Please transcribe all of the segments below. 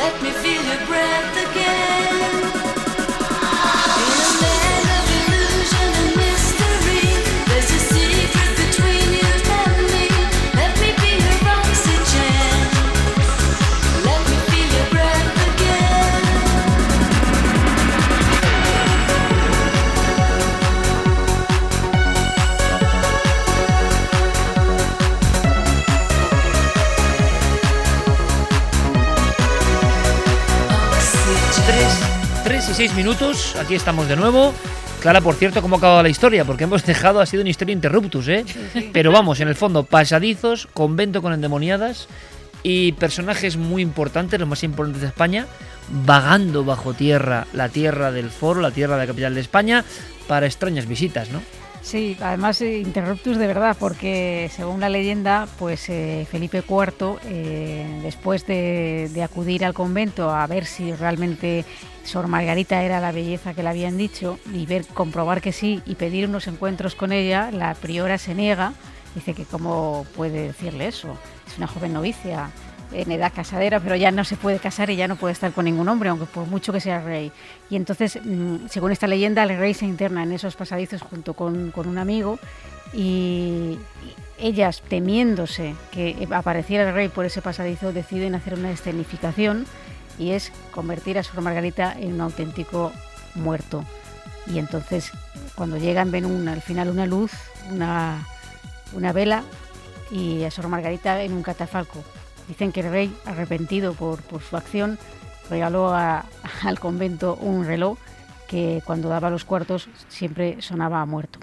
y 6 minutos, aquí estamos de nuevo. Clara, por cierto, ¿cómo ha acabado la historia? Porque hemos dejado, ha sido una historia interruptus, ¿eh? Sí. Pero vamos, en el fondo, pasadizos, convento con endemoniadas y personajes muy importantes, los más importantes de España, vagando bajo tierra, la tierra del Foro, la tierra de la capital de España, para extrañas visitas, ¿no? Sí, además interruptus de verdad, porque según la leyenda, pues Felipe IV, después de acudir al convento a ver si realmente Sor Margarita era la belleza que le habían dicho y comprobar que sí y pedir unos encuentros con ella, la priora se niega, dice que cómo puede decirle eso, es una joven novicia en edad casadera, pero ya no se puede casar y ya no puede estar con ningún hombre, aunque por mucho que sea rey. Y entonces, según esta leyenda, el rey se interna en esos pasadizos junto con un amigo y ellas, temiéndose que apareciera el rey por ese pasadizo, deciden hacer una escenificación y es convertir a Sor Margarita en un auténtico muerto. Y entonces, cuando llegan, ven al final una luz, una vela y a Sor Margarita en un catafalco. Dicen que el rey, arrepentido por su acción, regaló al convento un reloj que cuando daba los cuartos siempre sonaba a muerto.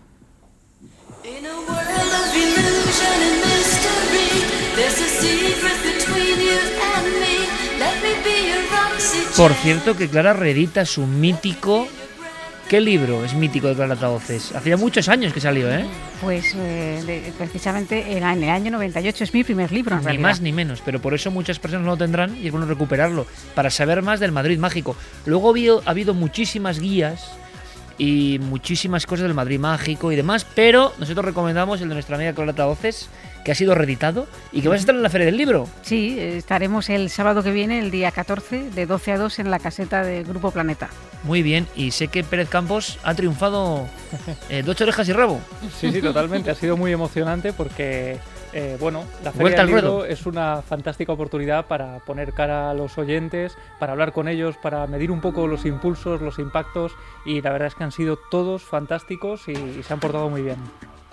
Por cierto, que Clara reedita su mítico... ¿Qué libro es mítico de Clara Travoces? Hacía muchos años que salió, ¿eh? Pues precisamente en el año 98 es mi primer libro, en realidad. Ni más ni menos, pero por eso muchas personas no lo tendrán y es bueno recuperarlo, para saber más del Madrid mágico. Luego ha habido muchísimas guías y muchísimas cosas del Madrid mágico y demás, pero nosotros recomendamos el de nuestra amiga Clara Travoces, que ha sido reeditado y que vas a estar en la Feria del Libro. Sí, estaremos el sábado que viene, el día 14, de 12 a 2 en la caseta del Grupo Planeta. Muy bien, y sé que Pérez Campos ha triunfado de 8 orejas y rabo. Sí, totalmente, ha sido muy emocionante porque, la Feria del Libro es una fantástica oportunidad para poner cara a los oyentes, para hablar con ellos, para medir un poco los impulsos, los impactos, y la verdad es que han sido todos fantásticos y se han portado muy bien.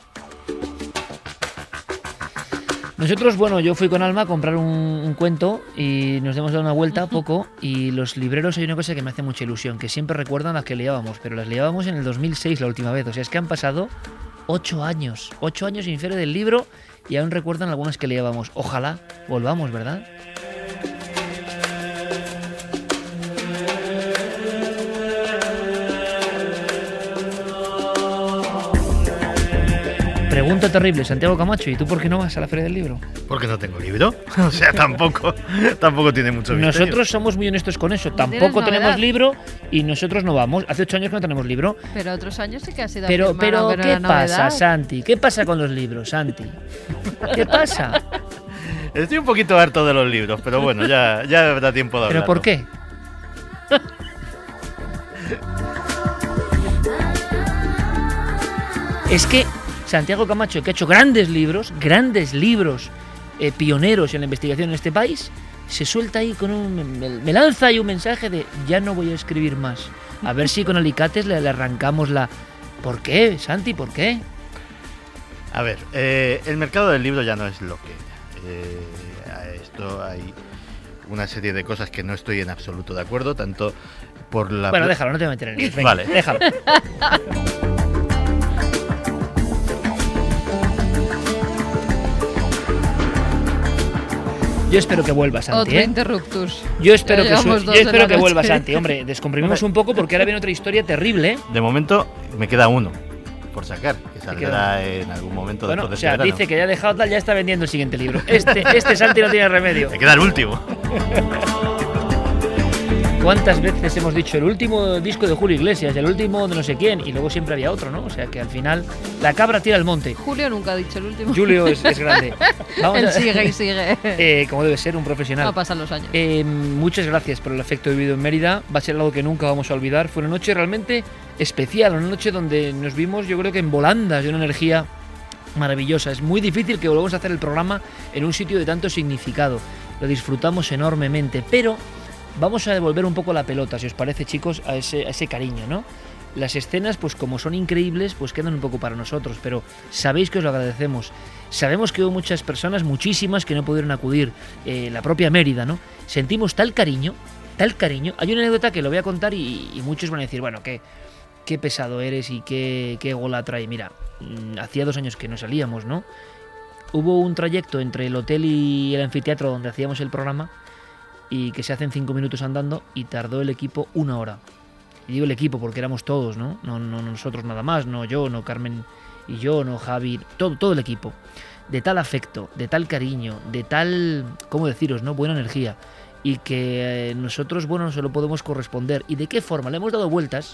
Nosotros, yo fui con Alma a comprar un cuento y nos hemos dado una vuelta poco y los libreros hay una cosa que me hace mucha ilusión, que siempre recuerdan las que leíamos, pero las leíamos en el 2006 la última vez, o sea, es que han pasado 8 años sin Feria del Libro y aún recuerdan algunas que leíamos. Ojalá volvamos, ¿verdad? Pregunta terrible, Santiago Camacho, ¿y tú por qué no vas a la Feria del Libro? Porque no tengo libro, o sea, tampoco tiene mucho misterio. Nosotros somos muy honestos con eso, tampoco tenemos libro y nosotros no vamos. Hace 8 años que no tenemos libro. Pero otros años sí que ha sido Pero ¿qué pasa, Santi? ¿Qué pasa con los libros, Santi? ¿Qué pasa? Estoy un poquito harto de los libros, pero bueno, ya da tiempo de hablarlo. ¿Pero por qué? Es que Santiago Camacho, que ha hecho grandes libros, pioneros en la investigación en este país, se suelta ahí me lanza ahí un mensaje de ya no voy a escribir más. A ver si con alicates le arrancamos la... ¿Por qué, Santi? ¿Por qué? A ver, el mercado del libro ya no es lo que... a esto hay una serie de cosas que no estoy en absoluto de acuerdo, tanto por la... Bueno, déjalo, no te voy a meter en el... Vale. Déjalo. Yo espero que vuelva, Santi. Otro interruptus. Yo espero que vuelva, Santi. Hombre, descomprimimos un poco porque ahora viene otra historia terrible. De momento me queda uno por sacar, que saldrá en algún momento después de este verano. Dice que ya ha dejado tal, ya está vendiendo el siguiente libro. Este Santi no tiene remedio. Me queda el último. ¿Cuántas veces hemos dicho el último disco de Julio Iglesias, el último de no sé quién, y luego siempre había otro, ¿no? O sea que al final la cabra tira al monte. Julio nunca ha dicho el último. Julio es grande. Él sigue y sigue. Como debe ser un profesional. No pasan los años. Muchas gracias por el afecto vivido en Mérida. Va a ser algo que nunca vamos a olvidar. Fue una noche realmente especial, una noche donde nos vimos, yo creo que en volandas, de una energía maravillosa. Es muy difícil que volvamos a hacer el programa en un sitio de tanto significado. Lo disfrutamos enormemente, pero vamos a devolver un poco la pelota, si os parece, chicos, a ese cariño, ¿no? Las escenas, pues como son increíbles, pues quedan un poco para nosotros, pero sabéis que os lo agradecemos. Sabemos que hubo muchas personas, muchísimas, que no pudieron acudir, la propia Mérida, ¿no? Sentimos tal cariño. Hay una anécdota que lo voy a contar y muchos van a decir, bueno, qué pesado eres y qué ególatra. Y mira, hacía 2 años que no salíamos, ¿no? Hubo un trayecto entre el hotel y el anfiteatro donde hacíamos el programa y que se hacen 5 minutos andando y tardó el equipo 1 hora. Y digo el equipo porque éramos todos, ¿no? No nosotros nada más, no yo, no Carmen y yo, no Javi, todo el equipo. De tal afecto, de tal cariño, de tal, ¿cómo deciros, no? Buena energía. Y que nosotros, bueno, se lo podemos corresponder. ¿Y de qué forma? Le hemos dado vueltas.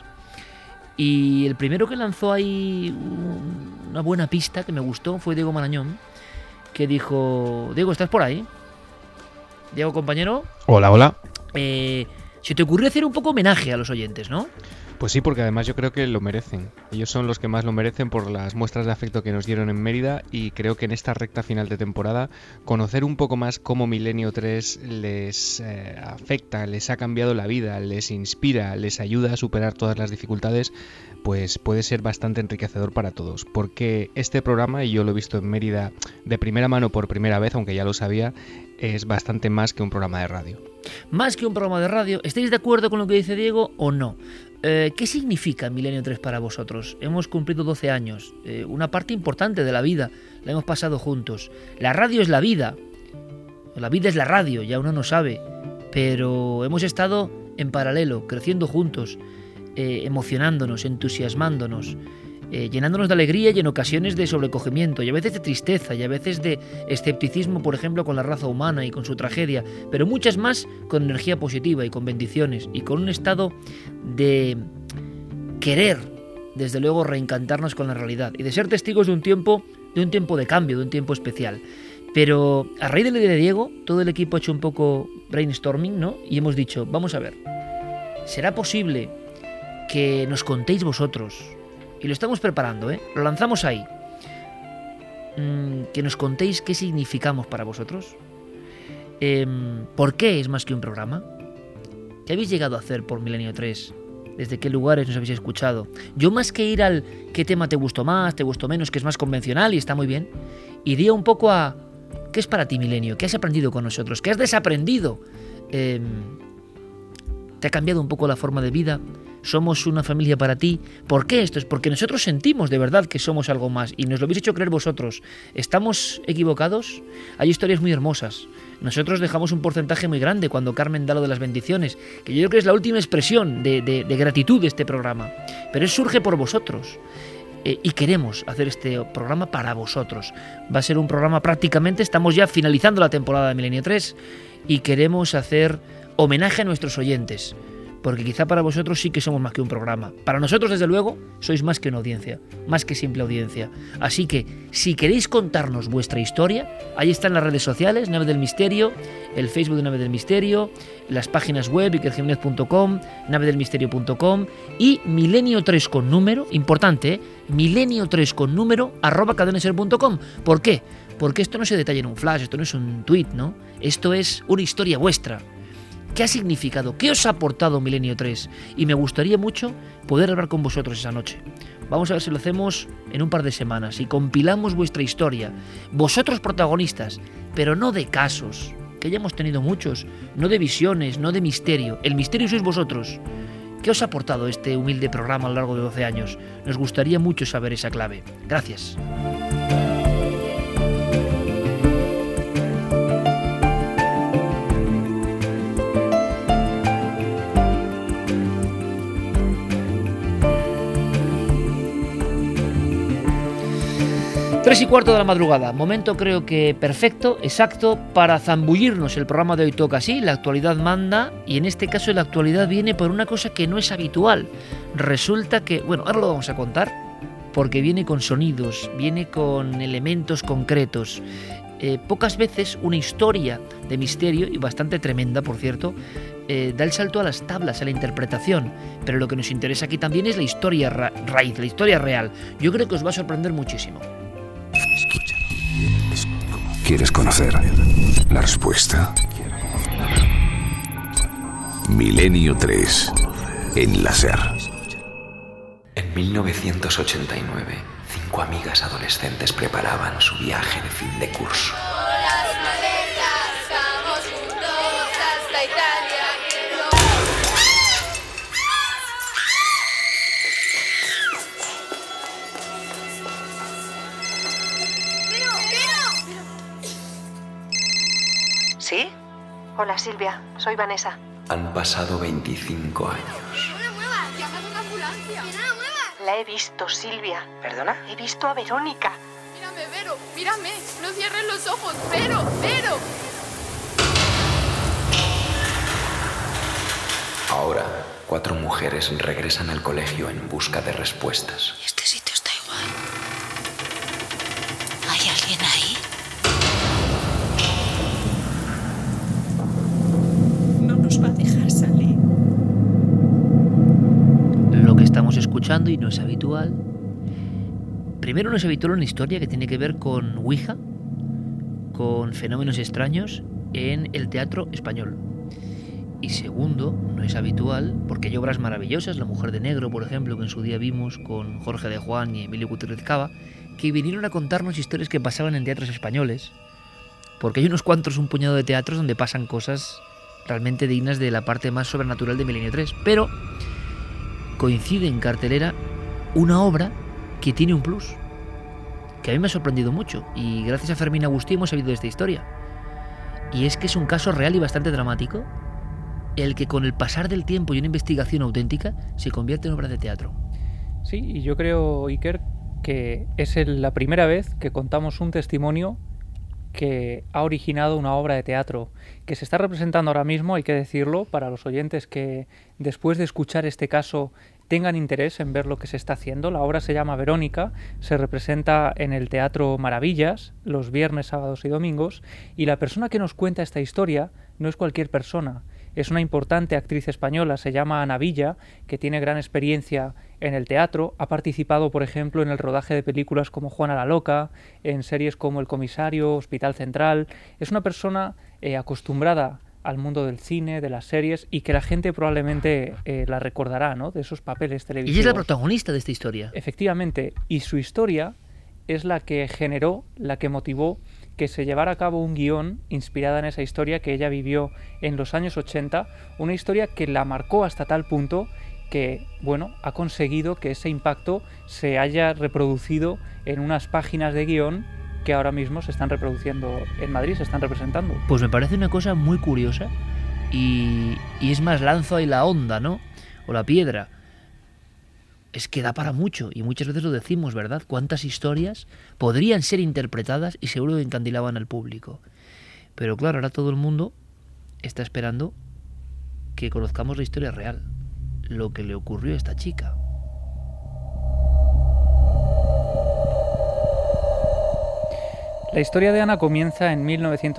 Y el primero que lanzó ahí una buena pista que me gustó fue Diego Marañón, que dijo: Diego, ¿estás por ahí? Diego, compañero. Hola. Se te ocurrió hacer un poco homenaje a los oyentes, ¿no? Pues sí, porque además yo creo que lo merecen. Ellos son los que más lo merecen por las muestras de afecto que nos dieron en Mérida, y creo que en esta recta final de temporada conocer un poco más cómo Milenio 3 les afecta, les ha cambiado la vida, les inspira, les ayuda a superar todas las dificultades, pues puede ser bastante enriquecedor para todos. Porque este programa, y yo lo he visto en Mérida de primera mano por primera vez, aunque ya lo sabía, es bastante más que un programa de radio. Más que un programa de radio. ¿Estáis de acuerdo con lo que dice Diego o no? ¿Qué significa Milenio 3 para vosotros? Hemos cumplido 12 años, una parte importante de la vida la hemos pasado juntos. La radio es la vida es la radio, ya uno no sabe, pero hemos estado en paralelo, creciendo juntos, emocionándonos, entusiasmándonos, llenándonos de alegría y en ocasiones de sobrecogimiento, y a veces de tristeza, y a veces de escepticismo, por ejemplo, con la raza humana y con su tragedia, pero muchas más con energía positiva y con bendiciones y con un estado de querer, desde luego, reencantarnos con la realidad y de ser testigos de un tiempo de cambio, de un tiempo especial. Pero a raíz de la idea de Diego, todo el equipo ha hecho un poco brainstorming, ¿no? Y hemos dicho, vamos a ver, ¿será posible que nos contéis vosotros? Y lo estamos preparando, lo lanzamos ahí. Que nos contéis qué significamos para vosotros. ¿Por qué es más que un programa? ¿Qué habéis llegado a hacer por Milenio 3? ¿Desde qué lugares nos habéis escuchado? Yo, más que ir al qué tema te gustó más, te gustó menos, que es más convencional y está muy bien, iría un poco a ¿qué es para ti Milenio? ¿Qué has aprendido con nosotros? ¿Qué has desaprendido? ¿Te ha cambiado un poco la forma de vida? ¿Somos una familia para ti? ¿Por qué esto? Es porque nosotros sentimos de verdad que somos algo más y nos lo habéis hecho creer vosotros. ¿Estamos equivocados? Hay historias muy hermosas. Nosotros dejamos un porcentaje muy grande cuando Carmen da lo de las bendiciones, que yo creo que es la última expresión de gratitud de este programa. Pero surge por vosotros. Y queremos hacer este programa para vosotros. Va a ser un programa prácticamente, estamos ya finalizando la temporada de Milenio 3 y queremos hacer homenaje a nuestros oyentes. Porque quizá para vosotros sí que somos más que un programa. Para nosotros, desde luego, sois más que una audiencia, más que simple audiencia. Así que, si queréis contarnos vuestra historia, ahí están las redes sociales, Nave del Misterio, el Facebook de Nave del Misterio, las páginas web, ikerjimenez.com, navedelmisterio.com y milenio3 con número, importante, milenio3 con número, @cadenaser.com. ¿Por qué? Porque esto no se detalla en un flash, esto no es un tweet, ¿no? Esto es una historia vuestra. ¿Qué ha significado? ¿Qué os ha aportado Milenio 3? Y me gustaría mucho poder hablar con vosotros esa noche. Vamos a ver si lo hacemos en un par de semanas y compilamos vuestra historia. Vosotros protagonistas, pero no de casos, que ya hemos tenido muchos, no de visiones, no de misterio. El misterio sois vosotros. ¿Qué os ha aportado este humilde programa a lo largo de 12 años? Nos gustaría mucho saber esa clave. Gracias. 3:15 de la madrugada, momento creo que perfecto, exacto, para zambullirnos. El programa de hoy toca así, la actualidad manda, y en este caso la actualidad viene por una cosa que no es habitual. Resulta que, bueno, ahora lo vamos a contar, porque viene con sonidos, viene con elementos concretos. Pocas veces una historia de misterio, y bastante tremenda por cierto, da el salto a las tablas, a la interpretación, pero lo que nos interesa aquí también es la historia raíz, la historia real. Yo creo que os va a sorprender muchísimo. ¿Quieres conocer la respuesta? Milenio 3 en la SER. En 1989, 5 amigas adolescentes preparaban su viaje de fin de curso. ¿Sí? Hola, Silvia. Soy Vanessa. Han pasado 25 años. ¡No la muevas! ¡Llama a una ambulancia! ¡Que no la muevas! La he visto, Silvia. ¿Perdona? He visto a Verónica. Mírame, Vero. Mírame. No cierres los ojos. Vero. Vero. Ahora, 4 mujeres regresan al colegio en busca de respuestas. Este sitio está igual. ¿Hay alguien ahí? No nos va a dejar salir. Lo que estamos escuchando, y no es habitual. Primero, no es habitual una historia que tiene que ver con Ouija, con fenómenos extraños en el teatro español. Y segundo, no es habitual, porque hay obras maravillosas, La Mujer de Negro, por ejemplo, que en su día vimos con Jorge de Juan y Emilio Gutiérrez Cava, que vinieron a contarnos historias que pasaban en teatros españoles. Porque hay unos cuantos, un puñado de teatros donde pasan cosas realmente dignas de la parte más sobrenatural de Milenio 3. Pero coincide en cartelera una obra que tiene un plus, que a mí me ha sorprendido mucho, y gracias a Fermín Agustí hemos sabido de esta historia. Y es que es un caso real y bastante dramático, el que con el pasar del tiempo y una investigación auténtica se convierte en obra de teatro. Sí, y yo creo, Iker, que es la primera vez que contamos un testimonio que ha originado una obra de teatro, que se está representando ahora mismo, hay que decirlo, para los oyentes que después de escuchar este caso tengan interés en ver lo que se está haciendo. La obra se llama Verónica, se representa en el Teatro Maravillas los viernes, sábados y domingos, y la persona que nos cuenta esta historia no es cualquier persona. Es una importante actriz española, se llama Ana Villa, que tiene gran experiencia en el teatro. Ha participado, por ejemplo, en el rodaje de películas como Juana la Loca, en series como El Comisario, Hospital Central. Es una persona acostumbrada al mundo del cine, de las series, y que la gente probablemente la recordará, ¿no?, de esos papeles televisivos. Y es la protagonista de esta historia. Efectivamente, y su historia es la que generó, la que motivó que se llevara a cabo un guión inspirada en esa historia que ella vivió en los años 80, una historia que la marcó hasta tal punto que, bueno, ha conseguido que ese impacto se haya reproducido en unas páginas de guión que ahora mismo se están reproduciendo en Madrid, se están representando. Pues me parece una cosa muy curiosa, y es más, lanzo ahí la onda, ¿no?, o la piedra. Es que da para mucho, y muchas veces lo decimos, ¿verdad? ¿Cuántas historias podrían ser interpretadas y seguro que encandilaban al público? Pero claro, ahora todo el mundo está esperando que conozcamos la historia real, lo que le ocurrió a esta chica. La historia de Ana comienza en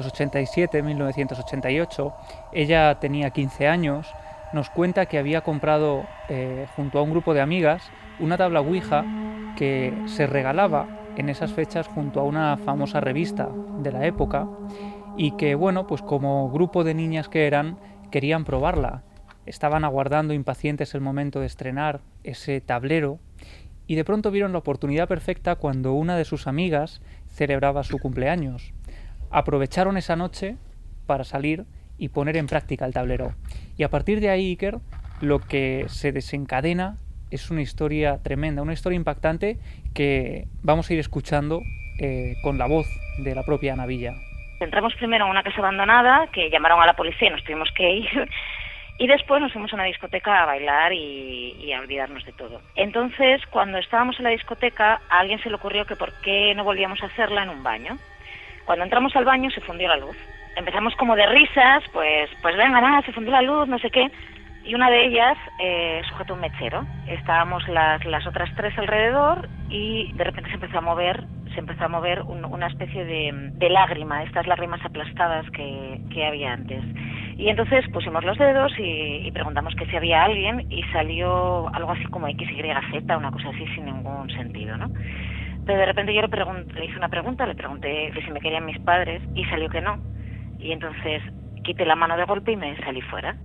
1987-1988. Ella tenía 15 años. Nos cuenta que había comprado junto a un grupo de amigas una tabla Ouija que se regalaba en esas fechas junto a una famosa revista de la época, y que, bueno, pues como grupo de niñas que eran, querían probarla. Estaban aguardando impacientes el momento de estrenar ese tablero, y de pronto vieron la oportunidad perfecta cuando una de sus amigas celebraba su cumpleaños. Aprovecharon esa noche para salir y poner en práctica el tablero. Y a partir de ahí, Iker, lo que se desencadena es una historia tremenda, una historia impactante que vamos a ir escuchando con la voz de la propia Ana Villa. Entramos primero en una casa abandonada, que llamaron a la policía y nos tuvimos que ir. Y después nos fuimos a una discoteca a bailar y a olvidarnos de todo. Entonces, cuando estábamos en la discoteca, a alguien se le ocurrió que por qué no volvíamos a hacerla en un baño. Cuando entramos al baño se fundió la luz. Empezamos como de risas, pues venga, nada, se fundió la luz, no sé qué. Y una de ellas sujetó un mechero. Estábamos las otras 3 alrededor y de repente se empezó a mover una especie de lágrima, estas lágrimas aplastadas que había antes. Y entonces pusimos los dedos y preguntamos que si había alguien y salió algo así como XYZ, una cosa así sin ningún sentido, ¿no? Pero de repente yo le hice una pregunta, le pregunté que si me querían mis padres y salió que no. Y entonces quité la mano de golpe y me salí fuera.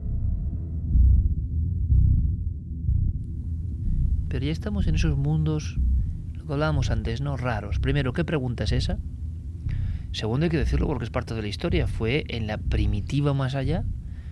Pero ya estamos en esos mundos, lo que hablábamos antes, ¿no? Raros. Primero, ¿qué pregunta es esa? Segundo, hay que decirlo porque es parte de la historia. Fue en la primitiva más allá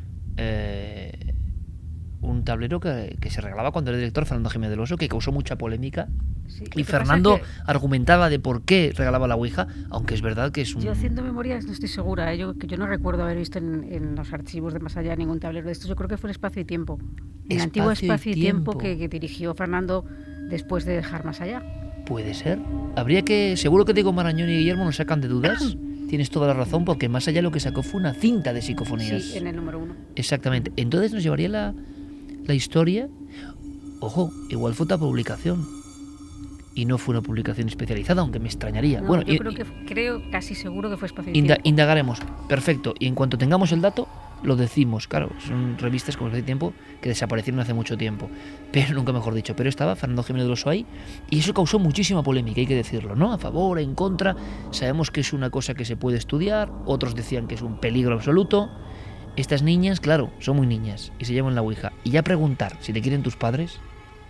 un tablero que se regalaba cuando era director Fernando Jiménez del Oso, que causó mucha polémica. Sí, y Fernando argumentaba de por qué regalaba la Ouija, aunque es verdad que es un... Yo haciendo memorias no estoy segura, yo no recuerdo haber visto en los archivos de más allá ningún tablero de estos. Yo creo que fue el Espacio y Tiempo. El antiguo Espacio y Tiempo que dirigió Fernando después de dejar Más Allá. Puede ser. Seguro que Diego Marañón y Guillermo nos sacan de dudas. Tienes toda la razón, porque Más Allá lo que sacó fue una cinta de psicofonías. Sí, en el número 1. Exactamente. Entonces nos llevaría la historia. Ojo, igual fue otra publicación. Y no fue una publicación especializada, aunque me extrañaría. No, bueno, yo creo casi seguro que fue Espacio y Tiempo. Indagaremos. Perfecto. Y en cuanto tengamos el dato, lo decimos. Claro, son revistas como Espacio y Tiempo que desaparecieron hace mucho tiempo. Pero nunca mejor dicho. Pero estaba Fernando Jiménez del Oso ahí. Y eso causó muchísima polémica, hay que decirlo, ¿no? A favor, en contra. Sabemos que es una cosa que se puede estudiar. Otros decían que es un peligro absoluto. Estas niñas, claro, son muy niñas y se llevan la Ouija. Y ya preguntar si te quieren tus padres...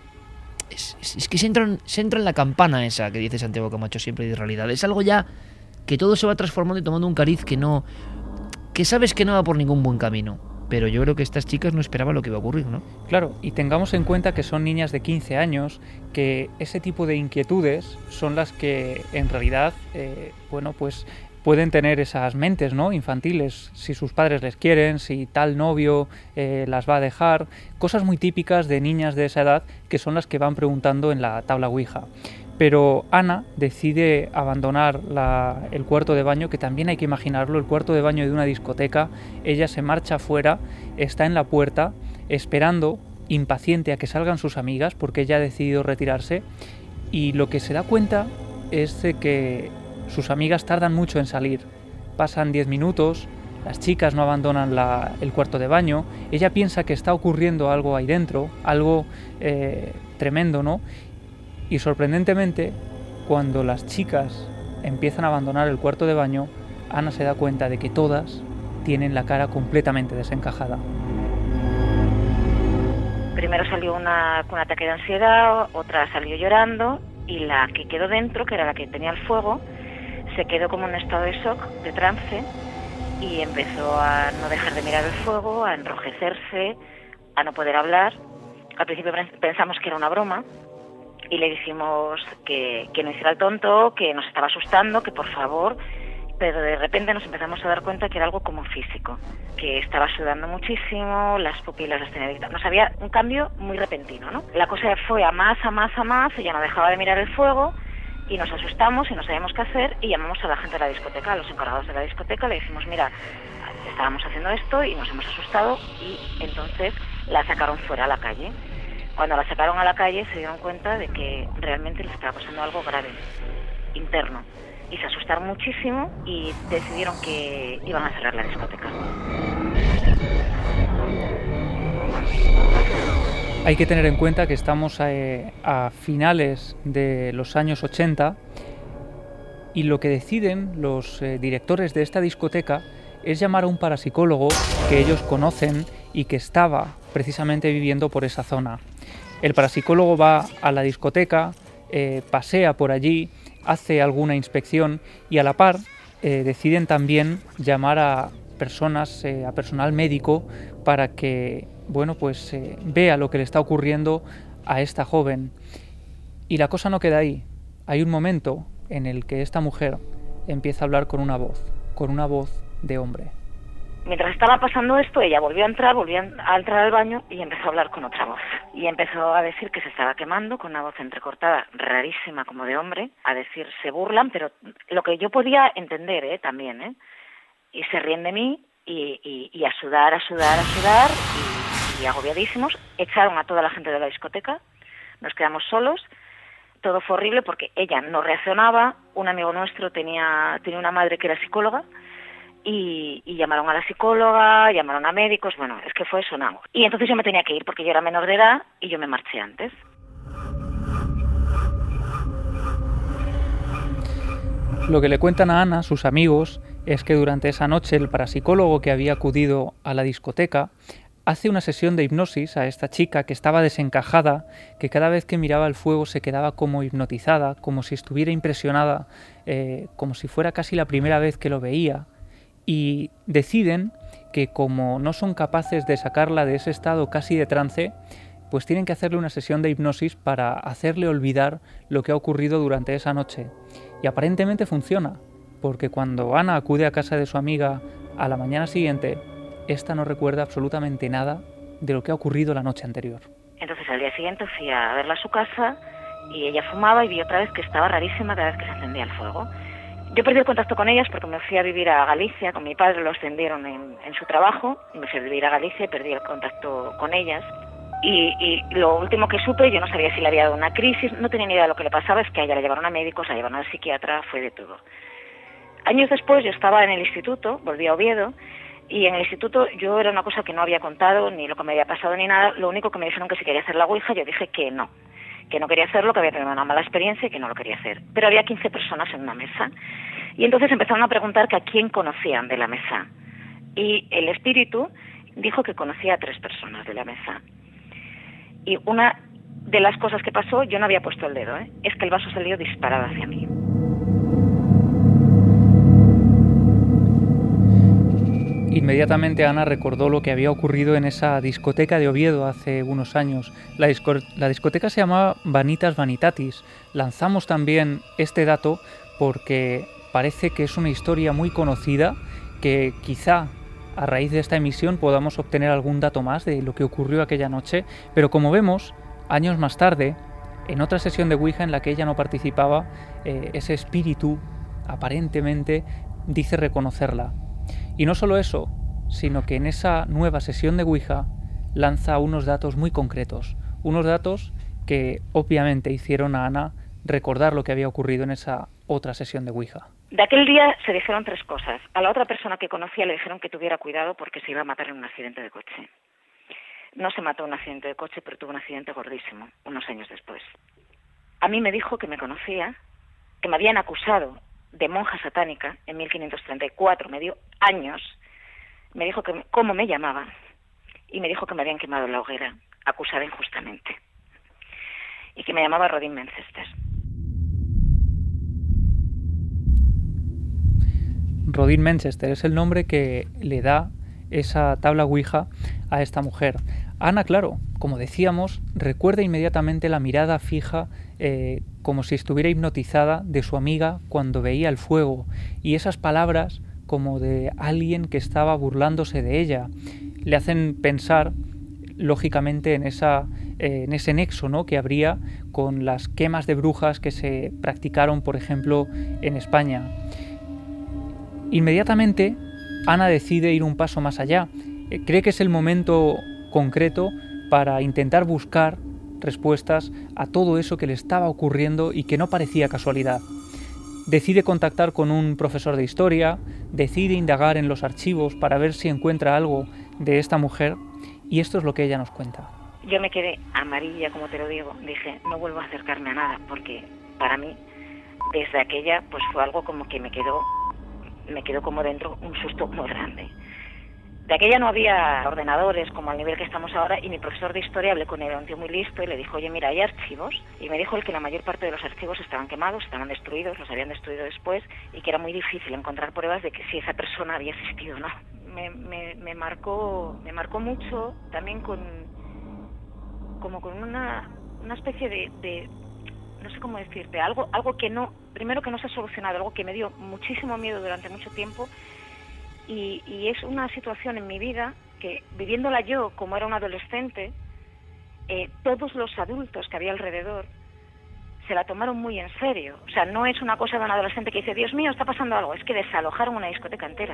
Es que se entra en la campana esa que dice Santiago Camacho siempre de realidad. Es algo ya que todo se va transformando y tomando un cariz que sabes que no va por ningún buen camino. Pero yo creo que estas chicas no esperaban lo que iba a ocurrir, ¿no? Claro, y tengamos en cuenta que son niñas de 15 años, que ese tipo de inquietudes son las que en realidad, pues pueden tener esas mentes, ¿no? Infantiles, si sus padres les quieren, si tal novio las va a dejar, cosas muy típicas de niñas de esa edad que son las que van preguntando en la tabla Ouija. Pero Ana decide abandonar el cuarto de baño, que también hay que imaginarlo, el cuarto de baño de una discoteca. Ella se marcha afuera, está en la puerta, esperando, impaciente a que salgan sus amigas, porque ella ha decidido retirarse, y lo que se da cuenta es de que sus amigas tardan mucho en salir. Pasan 10 minutos, las chicas no abandonan el cuarto de baño, ella piensa que está ocurriendo algo ahí dentro, algo tremendo, ¿no? Y sorprendentemente, cuando las chicas empiezan a abandonar el cuarto de baño, Ana se da cuenta de que todas tienen la cara completamente desencajada. Primero salió una con ataque de ansiedad, otra salió llorando, y la que quedó dentro, que era la que tenía el fuego, se quedó como en un estado de shock, de trance, y empezó a no dejar de mirar el fuego, a enrojecerse, a no poder hablar. Al principio pensamos que era una broma y le dijimos que no hiciera el tonto, que nos estaba asustando, que por favor, pero de repente nos empezamos a dar cuenta que era algo como físico, que estaba sudando muchísimo, las pupilas las tenía abiertas. Nos había un cambio muy repentino, ¿no? La cosa fue a más, ella no dejaba de mirar el fuego. Y nos asustamos y no sabíamos qué hacer y llamamos a la gente de la discoteca, a los encargados de la discoteca, le dijimos, mira, estábamos haciendo esto y nos hemos asustado, y entonces la sacaron fuera a la calle. Cuando la sacaron a la calle se dieron cuenta de que realmente les estaba pasando algo grave, interno, y se asustaron muchísimo y decidieron que iban a cerrar la discoteca. Hay que tener en cuenta que estamos a finales de los años 80 y lo que deciden los directores de esta discoteca es llamar a un parapsicólogo que ellos conocen y que estaba precisamente viviendo por esa zona. El parapsicólogo va a la discoteca, pasea por allí, hace alguna inspección y a la par deciden también llamar a personas, a personal médico para que vea lo que le está ocurriendo a esta joven. Y la cosa no queda ahí. Hay un momento en el que esta mujer empieza a hablar con una voz de hombre. Mientras estaba pasando esto, ella volvió a entrar al baño y empezó a hablar con otra voz. Y empezó a decir que se estaba quemando con una voz entrecortada, rarísima como de hombre, a decir se burlan, pero lo que yo podía entender también, y se ríen de mí y a sudar y agobiadísimos. Echaron a toda la gente de la discoteca, nos quedamos solos. Todo fue horrible porque ella no reaccionaba, un amigo nuestro tenía una madre que era psicóloga, y llamaron a la psicóloga, llamaron a médicos, bueno, es que fue sonado. Y entonces yo me tenía que ir porque yo era menor de edad y yo me marché antes. Lo que le cuentan a Ana, sus amigos, es que durante esa noche el parapsicólogo que había acudido a la discoteca hace una sesión de hipnosis a esta chica que estaba desencajada, que cada vez que miraba el fuego se quedaba como hipnotizada, como si estuviera impresionada, como si fuera casi la primera vez que lo veía. Y deciden que como no son capaces de sacarla de ese estado casi de trance, pues tienen que hacerle una sesión de hipnosis para hacerle olvidar lo que ha ocurrido durante esa noche. Y aparentemente funciona, porque cuando Ana acude a casa de su amiga a la mañana siguiente, esta no recuerda absolutamente nada de lo que ha ocurrido la noche anterior. Entonces al día siguiente fui a verla a su casa y ella fumaba y vi otra vez que estaba rarísima cada vez que se encendía el fuego. Yo perdí el contacto con ellas porque me fui a vivir a Galicia, con mi padre lo ascendieron en su trabajo, me fui a vivir a Galicia y perdí el contacto con ellas. Y lo último que supe, yo no sabía si le había dado una crisis, no tenía ni idea de lo que le pasaba, es que a ella la llevaron a médicos, la llevaron al psiquiatra, fue de todo. Años después yo estaba en el instituto, volví a Oviedo, y en el instituto yo era una cosa que no había contado, ni lo que me había pasado ni nada, lo único que me dijeron que si quería hacer la ouija, yo dije que no quería hacerlo, que había tenido una mala experiencia y que no lo quería hacer. Pero había 15 personas en una mesa y entonces empezaron a preguntar que a quién conocían de la mesa. Y el espíritu dijo que conocía a 3 personas de la mesa. Y una de las cosas que pasó, yo no había puesto el dedo, es que el vaso salió disparado hacia mí. Inmediatamente Ana recordó lo que había ocurrido en esa discoteca de Oviedo hace unos años. La discoteca se llamaba Vanitas Vanitatis. Lanzamos también este dato porque parece que es una historia muy conocida, que quizá a raíz de esta emisión podamos obtener algún dato más de lo que ocurrió aquella noche, pero como vemos, años más tarde, en otra sesión de Ouija en la que ella no participaba, ese espíritu aparentemente dice reconocerla. Y no solo eso, sino que en esa nueva sesión de Ouija lanza unos datos muy concretos, unos datos que obviamente hicieron a Ana recordar lo que había ocurrido en esa otra sesión de Ouija. De aquel día se dijeron 3 cosas. A la otra persona que conocía le dijeron que tuviera cuidado porque se iba a matar en un accidente de coche. No se mató en un accidente de coche, pero tuvo un accidente gordísimo, unos años después. A mí me dijo que me conocía, que me habían acusado de monja satánica en 1534, me dio años, me dijo que cómo me llamaba y me dijo que me habían quemado en la hoguera, acusada injustamente, y que me llamaba Rodin Manchester. Rodin Manchester es el nombre que le da esa tabla Ouija a esta mujer. Ana, claro, como decíamos, recuerda inmediatamente la mirada fija, como si estuviera hipnotizada, de su amiga cuando veía el fuego, y esas palabras como de alguien que estaba burlándose de ella le hacen pensar lógicamente en ese nexo, ¿no?, que habría con las quemas de brujas que se practicaron, por ejemplo, en España. Inmediatamente Ana decide ir un paso más allá. Cree que es el momento concreto para intentar buscar respuestas a todo eso que le estaba ocurriendo y que no parecía casualidad. Decide contactar con un profesor de historia, decide indagar en los archivos para ver si encuentra algo de esta mujer, y esto es lo que ella nos cuenta. Yo me quedé amarilla, como te lo digo. Dije, no vuelvo a acercarme a nada, porque para mí, desde aquella, pues fue algo como que me quedó como dentro un susto muy grande. De aquella no había ordenadores como al nivel que estamos ahora, y mi profesor de historia, hablé con él, un tío muy listo, y le dijo, oye, mira, hay archivos, y me dijo él que la mayor parte de los archivos estaban quemados, estaban destruidos, los habían destruido después, y que era muy difícil encontrar pruebas de que si esa persona había existido o no. Me marcó mucho, también con una especie de no sé cómo decirte, algo que no, primero que no se ha solucionado, algo que me dio muchísimo miedo durante mucho tiempo, Y es una situación en mi vida que, viviéndola yo como era un adolescente, todos los adultos que había alrededor se la tomaron muy en serio. O sea, no es una cosa de un adolescente que dice, Dios mío, está pasando algo. Es que desalojaron una discoteca entera.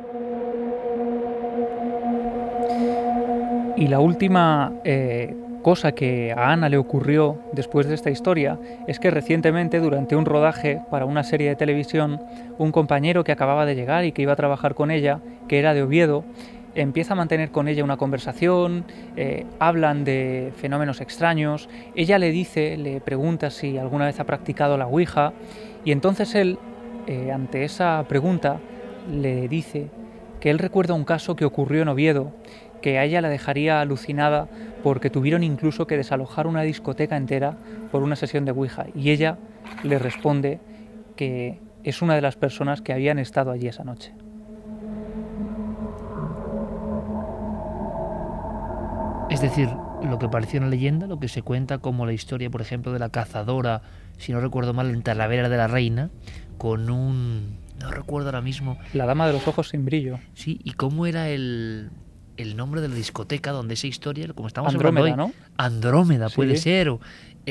Y la última cosa que a Ana le ocurrió después de esta historia es que recientemente, durante un rodaje para una serie de televisión, un compañero que acababa de llegar y que iba a trabajar con ella, que era de Oviedo, empieza a mantener con ella una conversación, hablan de fenómenos extraños, ella le pregunta si alguna vez ha practicado la Ouija, y entonces él, ante esa pregunta, le dice que él recuerda un caso que ocurrió en Oviedo, que a ella la dejaría alucinada porque tuvieron incluso que desalojar una discoteca entera por una sesión de Ouija, y ella le responde que es una de las personas que habían estado allí esa noche. Es decir, lo que pareció una leyenda, lo que se cuenta como la historia, por ejemplo, de la cazadora, si no recuerdo mal, en Talavera de la Reina, con un... no recuerdo ahora mismo... La dama de los ojos sin brillo. Sí, y cómo era el nombre de la discoteca donde esa historia, como estamos Andrómeda, hablando hoy, ¿no? Andrómeda, Sí. puede ser, o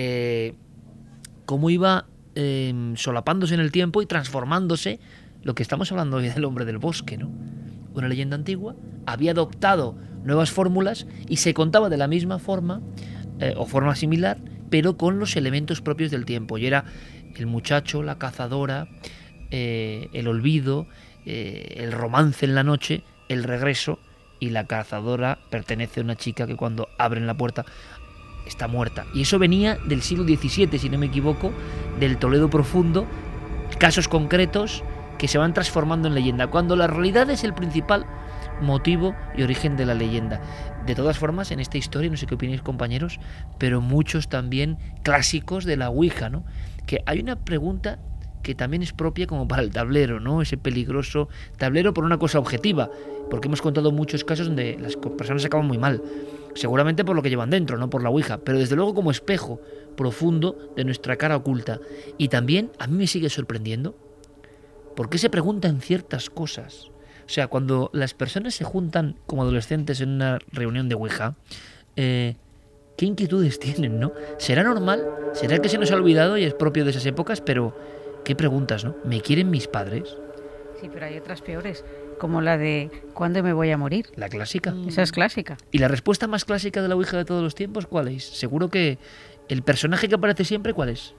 cómo iba solapándose en el tiempo y transformándose, lo que estamos hablando hoy del hombre del bosque, ¿no? Una leyenda antigua había adoptado nuevas fórmulas y se contaba de la misma forma, o forma similar, pero con los elementos propios del tiempo. Y era el muchacho, la cazadora, el olvido, el romance en la noche, el regreso, y la cazadora pertenece a una chica que cuando abren la puerta está muerta. Y eso venía del siglo XVII, si no me equivoco, del Toledo profundo, casos concretos que se van transformando en leyenda, cuando la realidad es el principal motivo y origen de la leyenda. De todas formas, en esta historia, no sé qué opináis, compañeros, pero muchos también clásicos de la Ouija, ¿no? Que hay una pregunta que también es propia como para el tablero, ¿no? Ese peligroso tablero por una cosa objetiva, porque hemos contado muchos casos donde las personas acaban muy mal, seguramente por lo que llevan dentro, no por la Ouija, pero desde luego como espejo profundo de nuestra cara oculta. Y también a mí me sigue sorprendiendo por qué se preguntan ciertas cosas. O sea, cuando las personas se juntan como adolescentes en una reunión de Ouija, ¿qué inquietudes tienen, no? ¿Será normal? ¿Será que se nos ha olvidado y es propio de esas épocas? Pero qué preguntas, ¿no? ¿Me quieren mis padres? Sí, pero hay otras peores, como la de ¿cuándo me voy a morir? La clásica. Esa es clásica. ¿Y la respuesta más clásica de la Ouija de todos los tiempos cuál es? Seguro que el personaje que aparece siempre, ¿cuál es?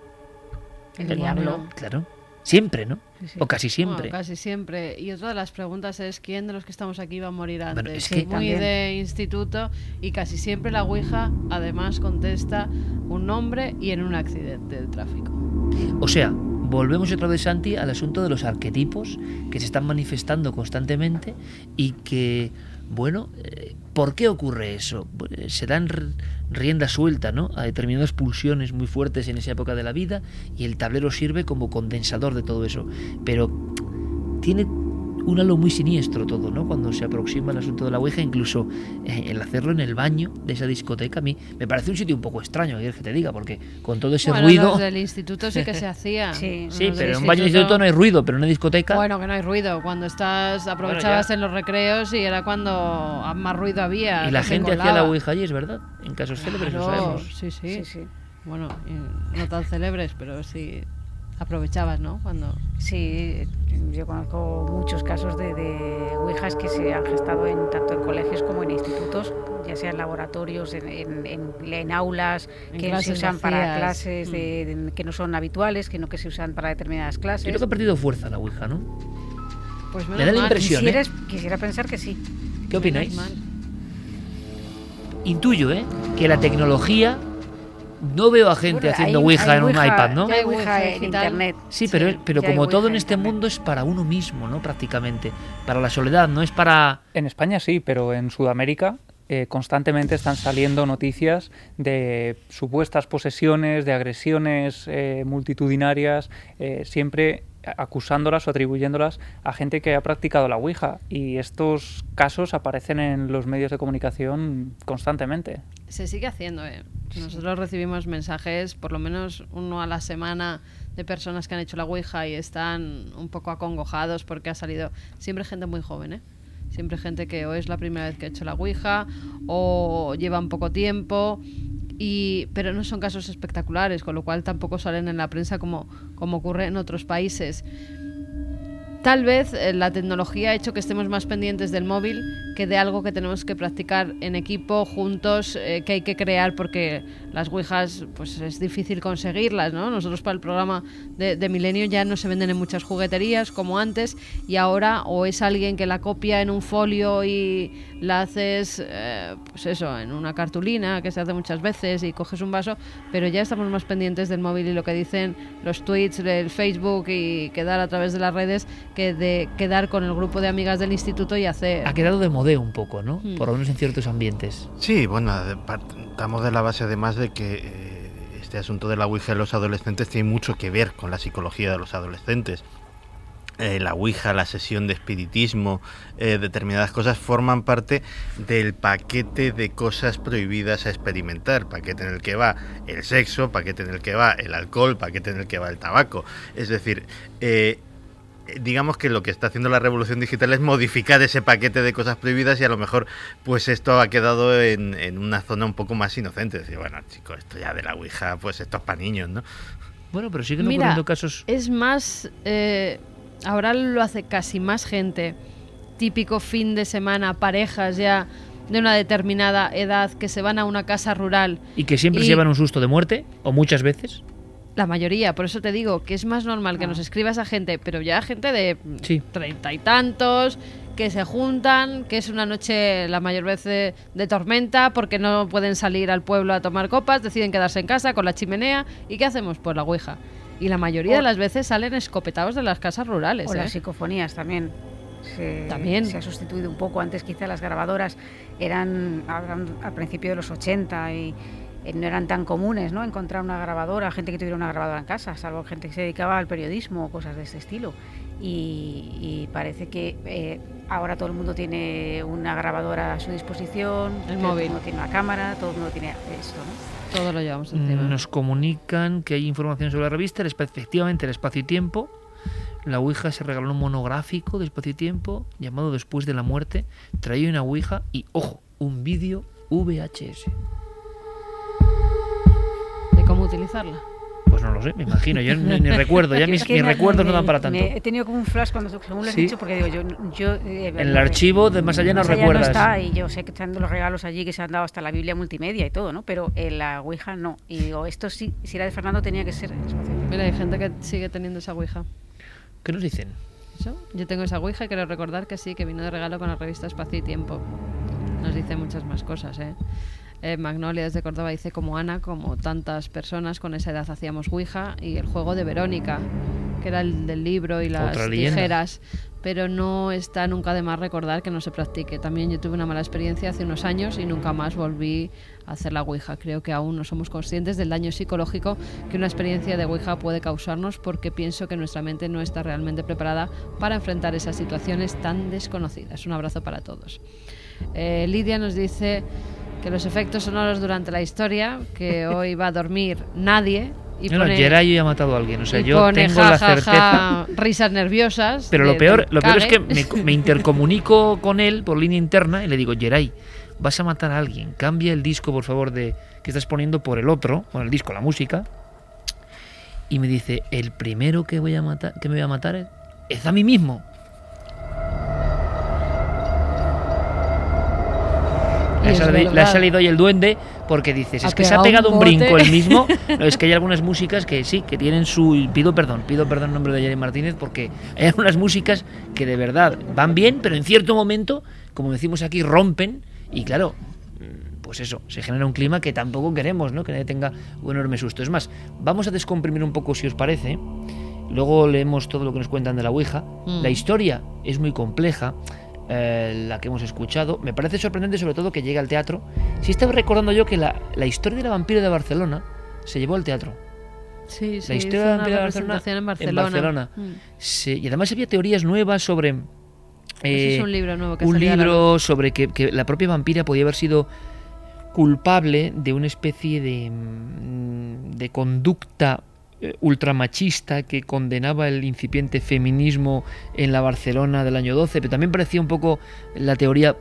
El diablo. Claro. Siempre, ¿no? Sí, sí. O casi siempre. Bueno, casi siempre. Y otra de las preguntas es ¿quién de los que estamos aquí va a morir antes? Bueno, es que Muy también. de instituto, y casi siempre la Ouija además contesta un nombre y en un accidente de tráfico. O sea, volvemos otra vez, Santi, al asunto de los arquetipos que se están manifestando constantemente y que, bueno, ¿por qué ocurre eso? Se dan rienda suelta, ¿no?, a determinadas pulsiones muy fuertes en esa época de la vida, y el tablero sirve como condensador de todo eso. Pero tiene un halo muy siniestro todo, ¿no?, cuando se aproxima el asunto de la Ouija, incluso el hacerlo en el baño de esa discoteca. A mí me parece un sitio un poco extraño, ¿quieres que te diga? Porque con todo ese ruido... Los del instituto sí que se hacía. Sí, pero en un baño de instituto no hay ruido, pero en una discoteca... Bueno, que no hay ruido. Cuando aprovechabas en los recreos y era cuando más ruido había. Y la que se gente hacía colaba. la Ouija allí, es verdad. En casos célebres, lo sabemos. Sí. Bueno, no tan célebres, pero sí aprovechabas, ¿no? Cuando... Sí, yo conozco muchos casos de ouijas que se han gestado tanto en colegios como en institutos, ya sea en laboratorios, en aulas, En que se clases usan para vacías. clases que no son habituales, que se usan para determinadas clases. Yo creo que ha perdido fuerza la Ouija, ¿no? Pues Me da la impresión, Quisiera pensar que sí. ¿Qué opináis? Menos mal. Intuyo, que la tecnología... No veo a gente haciendo Ouija en un iPad, ¿no? Ya hay Ouija en digital. internet. Sí, pero ya hay como todo Ouija en este internet. mundo es para uno mismo, ¿no? Prácticamente. Para la soledad, no es para... En España sí, pero en Sudamérica constantemente están saliendo noticias de supuestas posesiones, de agresiones multitudinarias, siempre acusándolas o atribuyéndolas a gente que ha practicado la Ouija, y estos casos aparecen en los medios de comunicación constantemente. Se sigue haciendo, Nosotros recibimos mensajes, por lo menos uno a la semana, de personas que han hecho la Ouija y están un poco acongojados porque ha salido siempre gente muy joven, siempre gente que o es la primera vez que ha hecho la Ouija o llevan poco tiempo, pero no son casos espectaculares, con lo cual tampoco salen en la prensa como ocurre en otros países. Tal vez la tecnología ha hecho que estemos más pendientes del móvil que de algo que tenemos que practicar en equipo, juntos, que hay que crear, porque las ouijas pues es difícil conseguirlas, ¿no? Nosotros para el programa de Milenio ya no se venden en muchas jugueterías como antes, y ahora o es alguien que la copia en un folio y la haces, pues eso, en una cartulina que se hace muchas veces y coges un vaso, pero ya estamos más pendientes del móvil y lo que dicen los tweets del Facebook y quedar a través de las redes, que de quedar con el grupo de amigas del instituto y hacer... Ha quedado de modé un poco, ¿no? Por lo menos en ciertos ambientes. Sí, bueno, partamos de la base además de que este asunto de la Ouija en los adolescentes tiene mucho que ver con la psicología de los adolescentes. La Ouija, la sesión de espiritismo, determinadas cosas forman parte del paquete de cosas prohibidas a experimentar, paquete en el que va el sexo, paquete en el que va el alcohol, paquete en el que va el tabaco. Es decir, digamos que lo que está haciendo la revolución digital es modificar ese paquete de cosas prohibidas, y a lo mejor pues esto ha quedado en una zona un poco más inocente. Decir, bueno, chicos, esto ya de la Ouija, pues esto es para niños, ¿no? Bueno, pero siguen ocurriendo casos... es más... ahora lo hace casi más gente. Típico fin de semana, parejas ya de una determinada edad que se van a una casa rural. ¿Y que siempre se llevan un susto de muerte? ¿O muchas veces? La mayoría, por eso te digo que es más normal que nos escriba esa gente, pero ya gente de 30 y tantos, que se juntan, que es una noche la mayor vez de tormenta, porque no pueden salir al pueblo a tomar copas, deciden quedarse en casa con la chimenea. ¿Y qué hacemos? Pues la Ouija. Y la mayoría de las veces salen escopetados de las casas rurales. O las psicofonías también. También se ha sustituido un poco. Antes quizá las grabadoras eran al principio de los 80 y no eran tan comunes, ¿no? Encontrar una grabadora, gente que tuviera una grabadora en casa, salvo gente que se dedicaba al periodismo o cosas de ese estilo. Y parece que ahora todo el mundo tiene una grabadora a su disposición, el móvil, todo el mundo tiene una cámara, todo el mundo tiene esto, ¿no? Todo lo llevamos encima. Nos comunican que hay información sobre la revista, efectivamente, el Espacio y Tiempo. La Ouija se regaló un monográfico de Espacio y Tiempo llamado Después de la Muerte. Traía una Ouija y, ojo, un vídeo VHS. ¿De cómo utilizarla? Pues no lo sé, me imagino, yo ni recuerdo, ya mis recuerdos no dan para tanto. He tenido como un flash cuando según lo he dicho, porque digo, yo en el archivo de Más Allá no recuerdas. No está, y yo sé que están los regalos allí que se han dado hasta la Biblia multimedia y todo, ¿no? Pero la Ouija no. Y digo, esto sí, si era de Fernando tenía que ser Espacio. Mira, hay gente que sigue teniendo esa Ouija. ¿Qué nos dicen? ¿Eso? Yo tengo esa Ouija y quiero recordar que sí, que vino de regalo con la revista Espacio y Tiempo. Nos dice muchas más cosas, Magnolia desde Córdoba dice, como Ana, como tantas personas con esa edad hacíamos Ouija, y el juego de Verónica, que era el del libro y las tijeras, pero no está nunca de más recordar que no se practique. También yo tuve una mala experiencia hace unos años y nunca más volví a hacer la Ouija. Creo que aún no somos conscientes del daño psicológico que una experiencia de Ouija puede causarnos, porque pienso que nuestra mente no está realmente preparada para enfrentar esas situaciones tan desconocidas. Un abrazo para todos. Lidia nos dice que los efectos sonoros durante la historia, que hoy va a dormir nadie. Y pone, Geray ha matado a alguien, o sea, yo pone, tengo la certeza. Risas nerviosas. Pero lo peor es que me intercomunico con él por línea interna y le digo, Geray, vas a matar a alguien, cambia el disco, por favor, que estás poniendo por el otro, con el disco, la música. Y me dice, el primero que me voy a matar es a mí mismo. Le ha salido hoy el duende, porque dices, es que se ha pegado un brinco el mismo. No, es que hay algunas músicas que sí, que tienen su... Pido perdón en nombre de Jerry Martínez, porque hay algunas músicas que de verdad van bien, pero en cierto momento, como decimos aquí, rompen, y claro, pues eso, se genera un clima que tampoco queremos, ¿no? Que nadie tenga un enorme susto. Es más, vamos a descomprimir un poco, si os parece. Luego leemos todo lo que nos cuentan de la Ouija. La historia es muy compleja, la que hemos escuchado. Me parece sorprendente sobre todo que llegue al teatro. Si estaba recordando yo que la historia de la vampiro de Barcelona se llevó al teatro. Sí, la historia de la representación en Barcelona. Sí, y además había teorías nuevas sobre... es un libro nuevo que un libro sobre que la propia vampira podía haber sido culpable de una especie de conducta ultramachista que condenaba el incipiente feminismo en la Barcelona del año 12, pero también parecía un poco la teoría,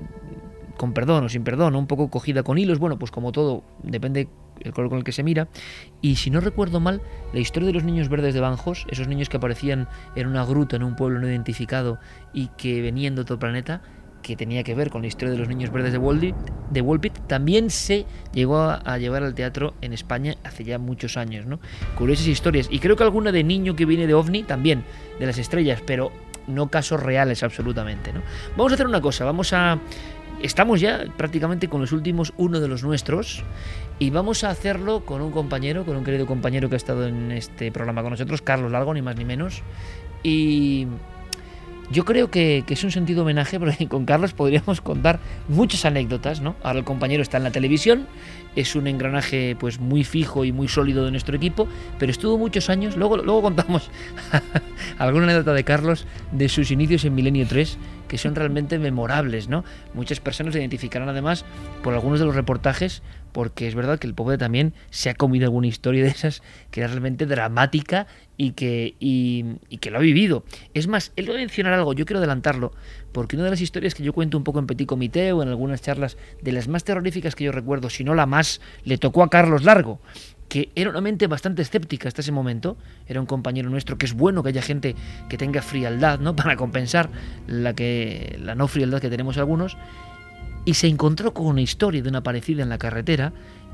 con perdón o sin perdón, un poco cogida con hilos. Bueno, pues como todo, depende el color con el que se mira. Y si no recuerdo mal, la historia de los niños verdes de Banjos, esos niños que aparecían en una gruta en un pueblo no identificado y que venían de otro planeta, que tenía que ver con la historia de los niños verdes de Woolpit, también se llegó a llevar al teatro en España hace ya muchos años, ¿no? Curiosas historias. Y creo que alguna de niño que viene de OVNI también, de las estrellas, pero no casos reales absolutamente, ¿no? Vamos a hacer una cosa, estamos ya prácticamente con los últimos, uno de los nuestros, y vamos a hacerlo con un querido compañero que ha estado en este programa con nosotros, Carlos Largo, ni más ni menos, y... yo creo que es un sentido homenaje, porque con Carlos podríamos contar muchas anécdotas, ¿no? Ahora el compañero está en la televisión, es un engranaje pues muy fijo y muy sólido de nuestro equipo, pero estuvo muchos años. Luego contamos alguna anécdota de Carlos de sus inicios en Milenio 3, que son realmente memorables, ¿no? Muchas personas se identificarán además por algunos de los reportajes, porque es verdad que el pobre también se ha comido alguna historia de esas que era realmente dramática y que lo ha vivido. Es más, él va a mencionar algo, yo quiero adelantarlo, porque una de las historias que yo cuento un poco en Petit Comité o en algunas charlas, de las más terroríficas que yo recuerdo, si no la más, le tocó a Carlos Largo, que era una mente bastante escéptica hasta ese momento. Era un compañero nuestro, que es bueno que haya gente que tenga frialdad, ¿no?, para compensar la no frialdad que tenemos algunos, y se encontró con una historia de una parecida en la carretera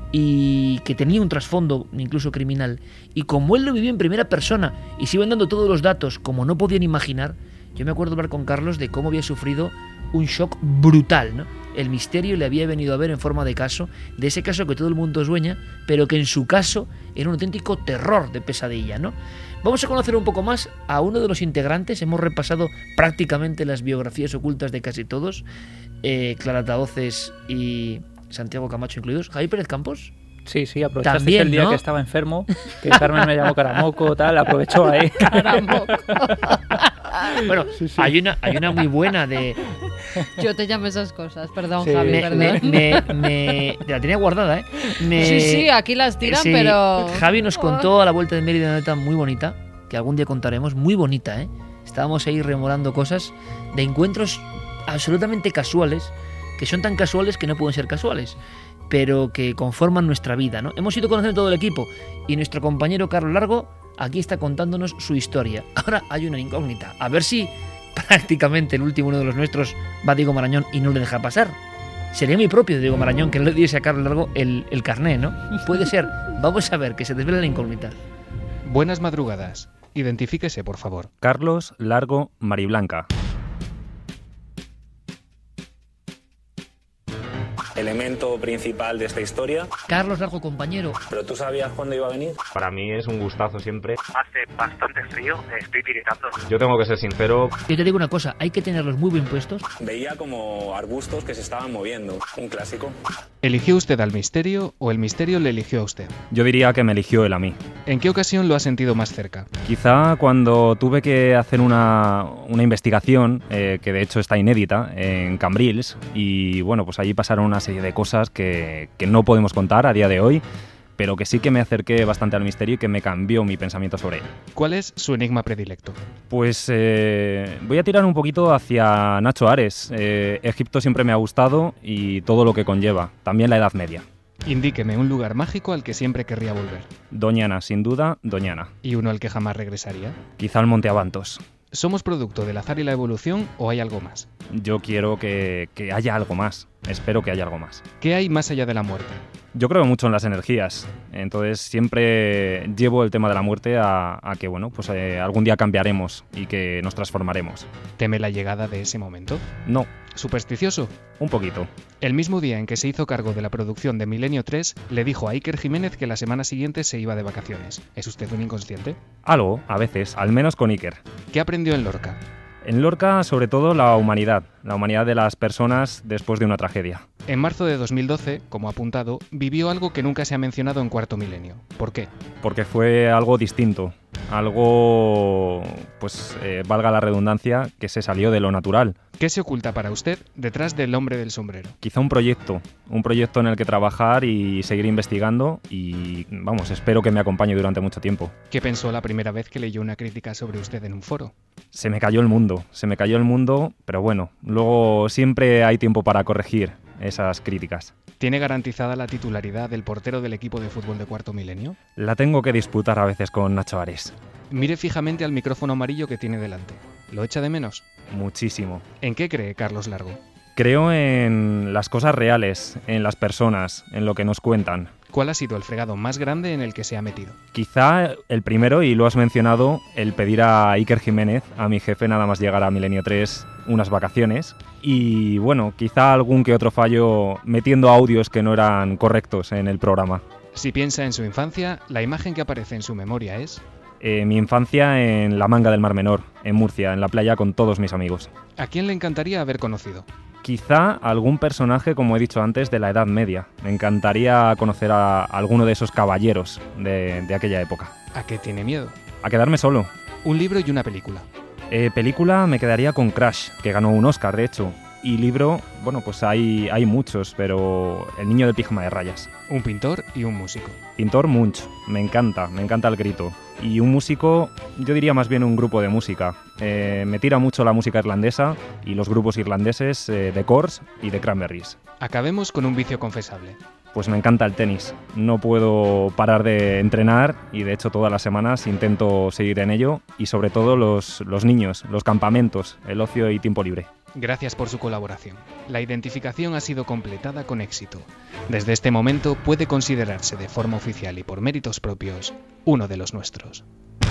y que tenía un trasfondo incluso criminal, y como él lo vivió en primera persona y se iban dando todos los datos como no podían imaginar, yo me acuerdo hablar con Carlos de cómo había sufrido un shock brutal, ¿no? El misterio le había venido a ver en forma de caso, de ese caso que todo el mundo sueña, pero que en su caso era un auténtico terror de pesadilla, ¿no? Vamos a conocer un poco más a uno de los integrantes. Hemos repasado prácticamente las biografías ocultas de casi todos, Clara Tahoces y Santiago Camacho incluidos. ¿Javi Pérez Campos? Sí, aprovechaste También, el día, ¿no?, que estaba enfermo, que Carmen me llamó Caramoco, tal, aprovechó ahí. Caramoco. Bueno, sí. Hay una muy buena de... Yo te llamo esas cosas, perdón, sí. Javi, perdón. La tenía guardada, ¿eh? Sí, aquí las tiran, sí, pero... Javi nos contó a la vuelta de Mérida una nota muy bonita, que algún día contaremos, muy bonita, ¿eh? Estábamos ahí rememorando cosas de encuentros absolutamente casuales, que son tan casuales que no pueden ser casuales, pero que conforman nuestra vida, ¿no? Hemos ido conociendo todo el equipo y nuestro compañero Carlos Largo aquí está contándonos su historia. Ahora hay una incógnita, a ver si prácticamente el último, uno de los nuestros, va Diego Marañón y no le deja pasar. Sería muy propio de Diego Marañón que no le diese a Carlos Largo el carné, ¿no? Puede ser. Vamos a ver, que se desvela la incógnita. Buenas madrugadas. Identifíquese, por favor. Carlos Largo Mariblanca. Elemento principal de esta historia. Carlos Largo, compañero. ¿Pero tú sabías cuándo iba a venir? Para mí es un gustazo siempre. Hace bastante frío, estoy tiritando. Yo tengo que ser sincero. Yo te digo una cosa, hay que tenerlos muy bien puestos. Veía como arbustos que se estaban moviendo, un clásico. ¿Eligió usted al misterio o el misterio le eligió a usted? Yo diría que me eligió él a mí. ¿En qué ocasión lo ha sentido más cerca? Quizá cuando tuve que hacer una investigación, que de hecho está inédita, en Cambrils, y bueno, pues allí pasaron una serie de cosas que no podemos contar a día de hoy, pero que sí que me acerqué bastante al misterio y que me cambió mi pensamiento sobre él. ¿Cuál es su enigma predilecto? Pues voy a tirar un poquito hacia Nacho Ares. Egipto siempre me ha gustado y todo lo que conlleva, también la Edad Media. Indíqueme un lugar mágico al que siempre querría volver. Doñana, sin duda, Doñana. ¿Y uno al que jamás regresaría? Quizá el Monte Abantos. ¿Somos producto del azar y la evolución o hay algo más? Yo quiero que haya algo más. Espero que haya algo más. ¿Qué hay más allá de la muerte? Yo creo mucho en las energías. Entonces siempre llevo el tema de la muerte a que bueno, pues algún día cambiaremos y que nos transformaremos. ¿Teme la llegada de ese momento? No. ¿Supersticioso? Un poquito. El mismo día en que se hizo cargo de la producción de Milenio 3, le dijo a Iker Jiménez que la semana siguiente se iba de vacaciones. ¿Es usted un inconsciente? Algo, a veces, al menos con Iker. ¿Qué aprendió en Lorca? En Lorca, sobre todo, la humanidad de las personas después de una tragedia. En marzo de 2012, como apuntado, vivió algo que nunca se ha mencionado en Cuarto Milenio. ¿Por qué? Porque fue algo distinto, algo, valga la redundancia, que se salió de lo natural. ¿Qué se oculta para usted detrás del hombre del sombrero? Quizá un proyecto en el que trabajar y seguir investigando y, espero que me acompañe durante mucho tiempo. ¿Qué pensó la primera vez que leyó una crítica sobre usted en un foro? Se me cayó el mundo, pero bueno, luego siempre hay tiempo para corregir esas críticas. ¿Tiene garantizada la titularidad del portero del equipo de fútbol de Cuarto Milenio? La tengo que disputar a veces con Nacho Ares. Mire fijamente al micrófono amarillo que tiene delante. ¿Lo echa de menos? Muchísimo. ¿En qué cree Carlos Largo? Creo en las cosas reales, en las personas, en lo que nos cuentan. ¿Cuál ha sido el fregado más grande en el que se ha metido? Quizá el primero, y lo has mencionado, el pedir a Iker Jiménez, a mi jefe, nada más llegar a Milenio 3, unas vacaciones. Y bueno, quizá algún que otro fallo metiendo audios que no eran correctos en el programa. Si piensa en su infancia, la imagen que aparece en su memoria es... Mi infancia en la Manga del Mar Menor, en Murcia, en la playa con todos mis amigos. ¿A quién le encantaría haber conocido? Quizá algún personaje, como he dicho antes, de la Edad Media. Me encantaría conocer a alguno de esos caballeros de aquella época. ¿A qué tiene miedo? A quedarme solo. Un libro y una película. Película me quedaría con Crash, que ganó un Oscar, de hecho. Y libro, hay muchos, pero El niño del pijama de rayas. Un pintor y un músico. Pintor Munch, me encanta el grito. Y un músico, yo diría más bien un grupo de música. Me tira mucho la música irlandesa y los grupos irlandeses de Corrs y de Cranberries. Acabemos con un vicio confesable. Pues me encanta el tenis. No puedo parar de entrenar y de hecho todas las semanas intento seguir en ello y sobre todo los niños, los campamentos, el ocio y tiempo libre. Gracias por su colaboración. La identificación ha sido completada con éxito. Desde este momento puede considerarse de forma oficial y por méritos propios uno de los nuestros.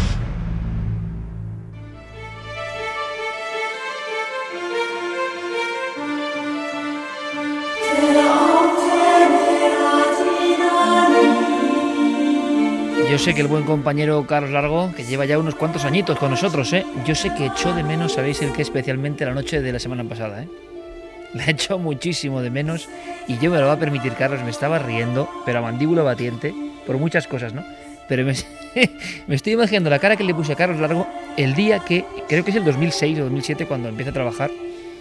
Yo sé que el buen compañero Carlos Largo, que lleva ya unos cuantos añitos con nosotros, yo sé que echó de menos, sabéis el que especialmente la noche de la semana pasada, La echó muchísimo de menos y yo me lo voy a permitir, Carlos, me estaba riendo, pero a mandíbula batiente, por muchas cosas, ¿no? Pero me estoy imaginando la cara que le puse a Carlos Largo el día que, creo que es el 2006 o 2007, cuando empieza a trabajar.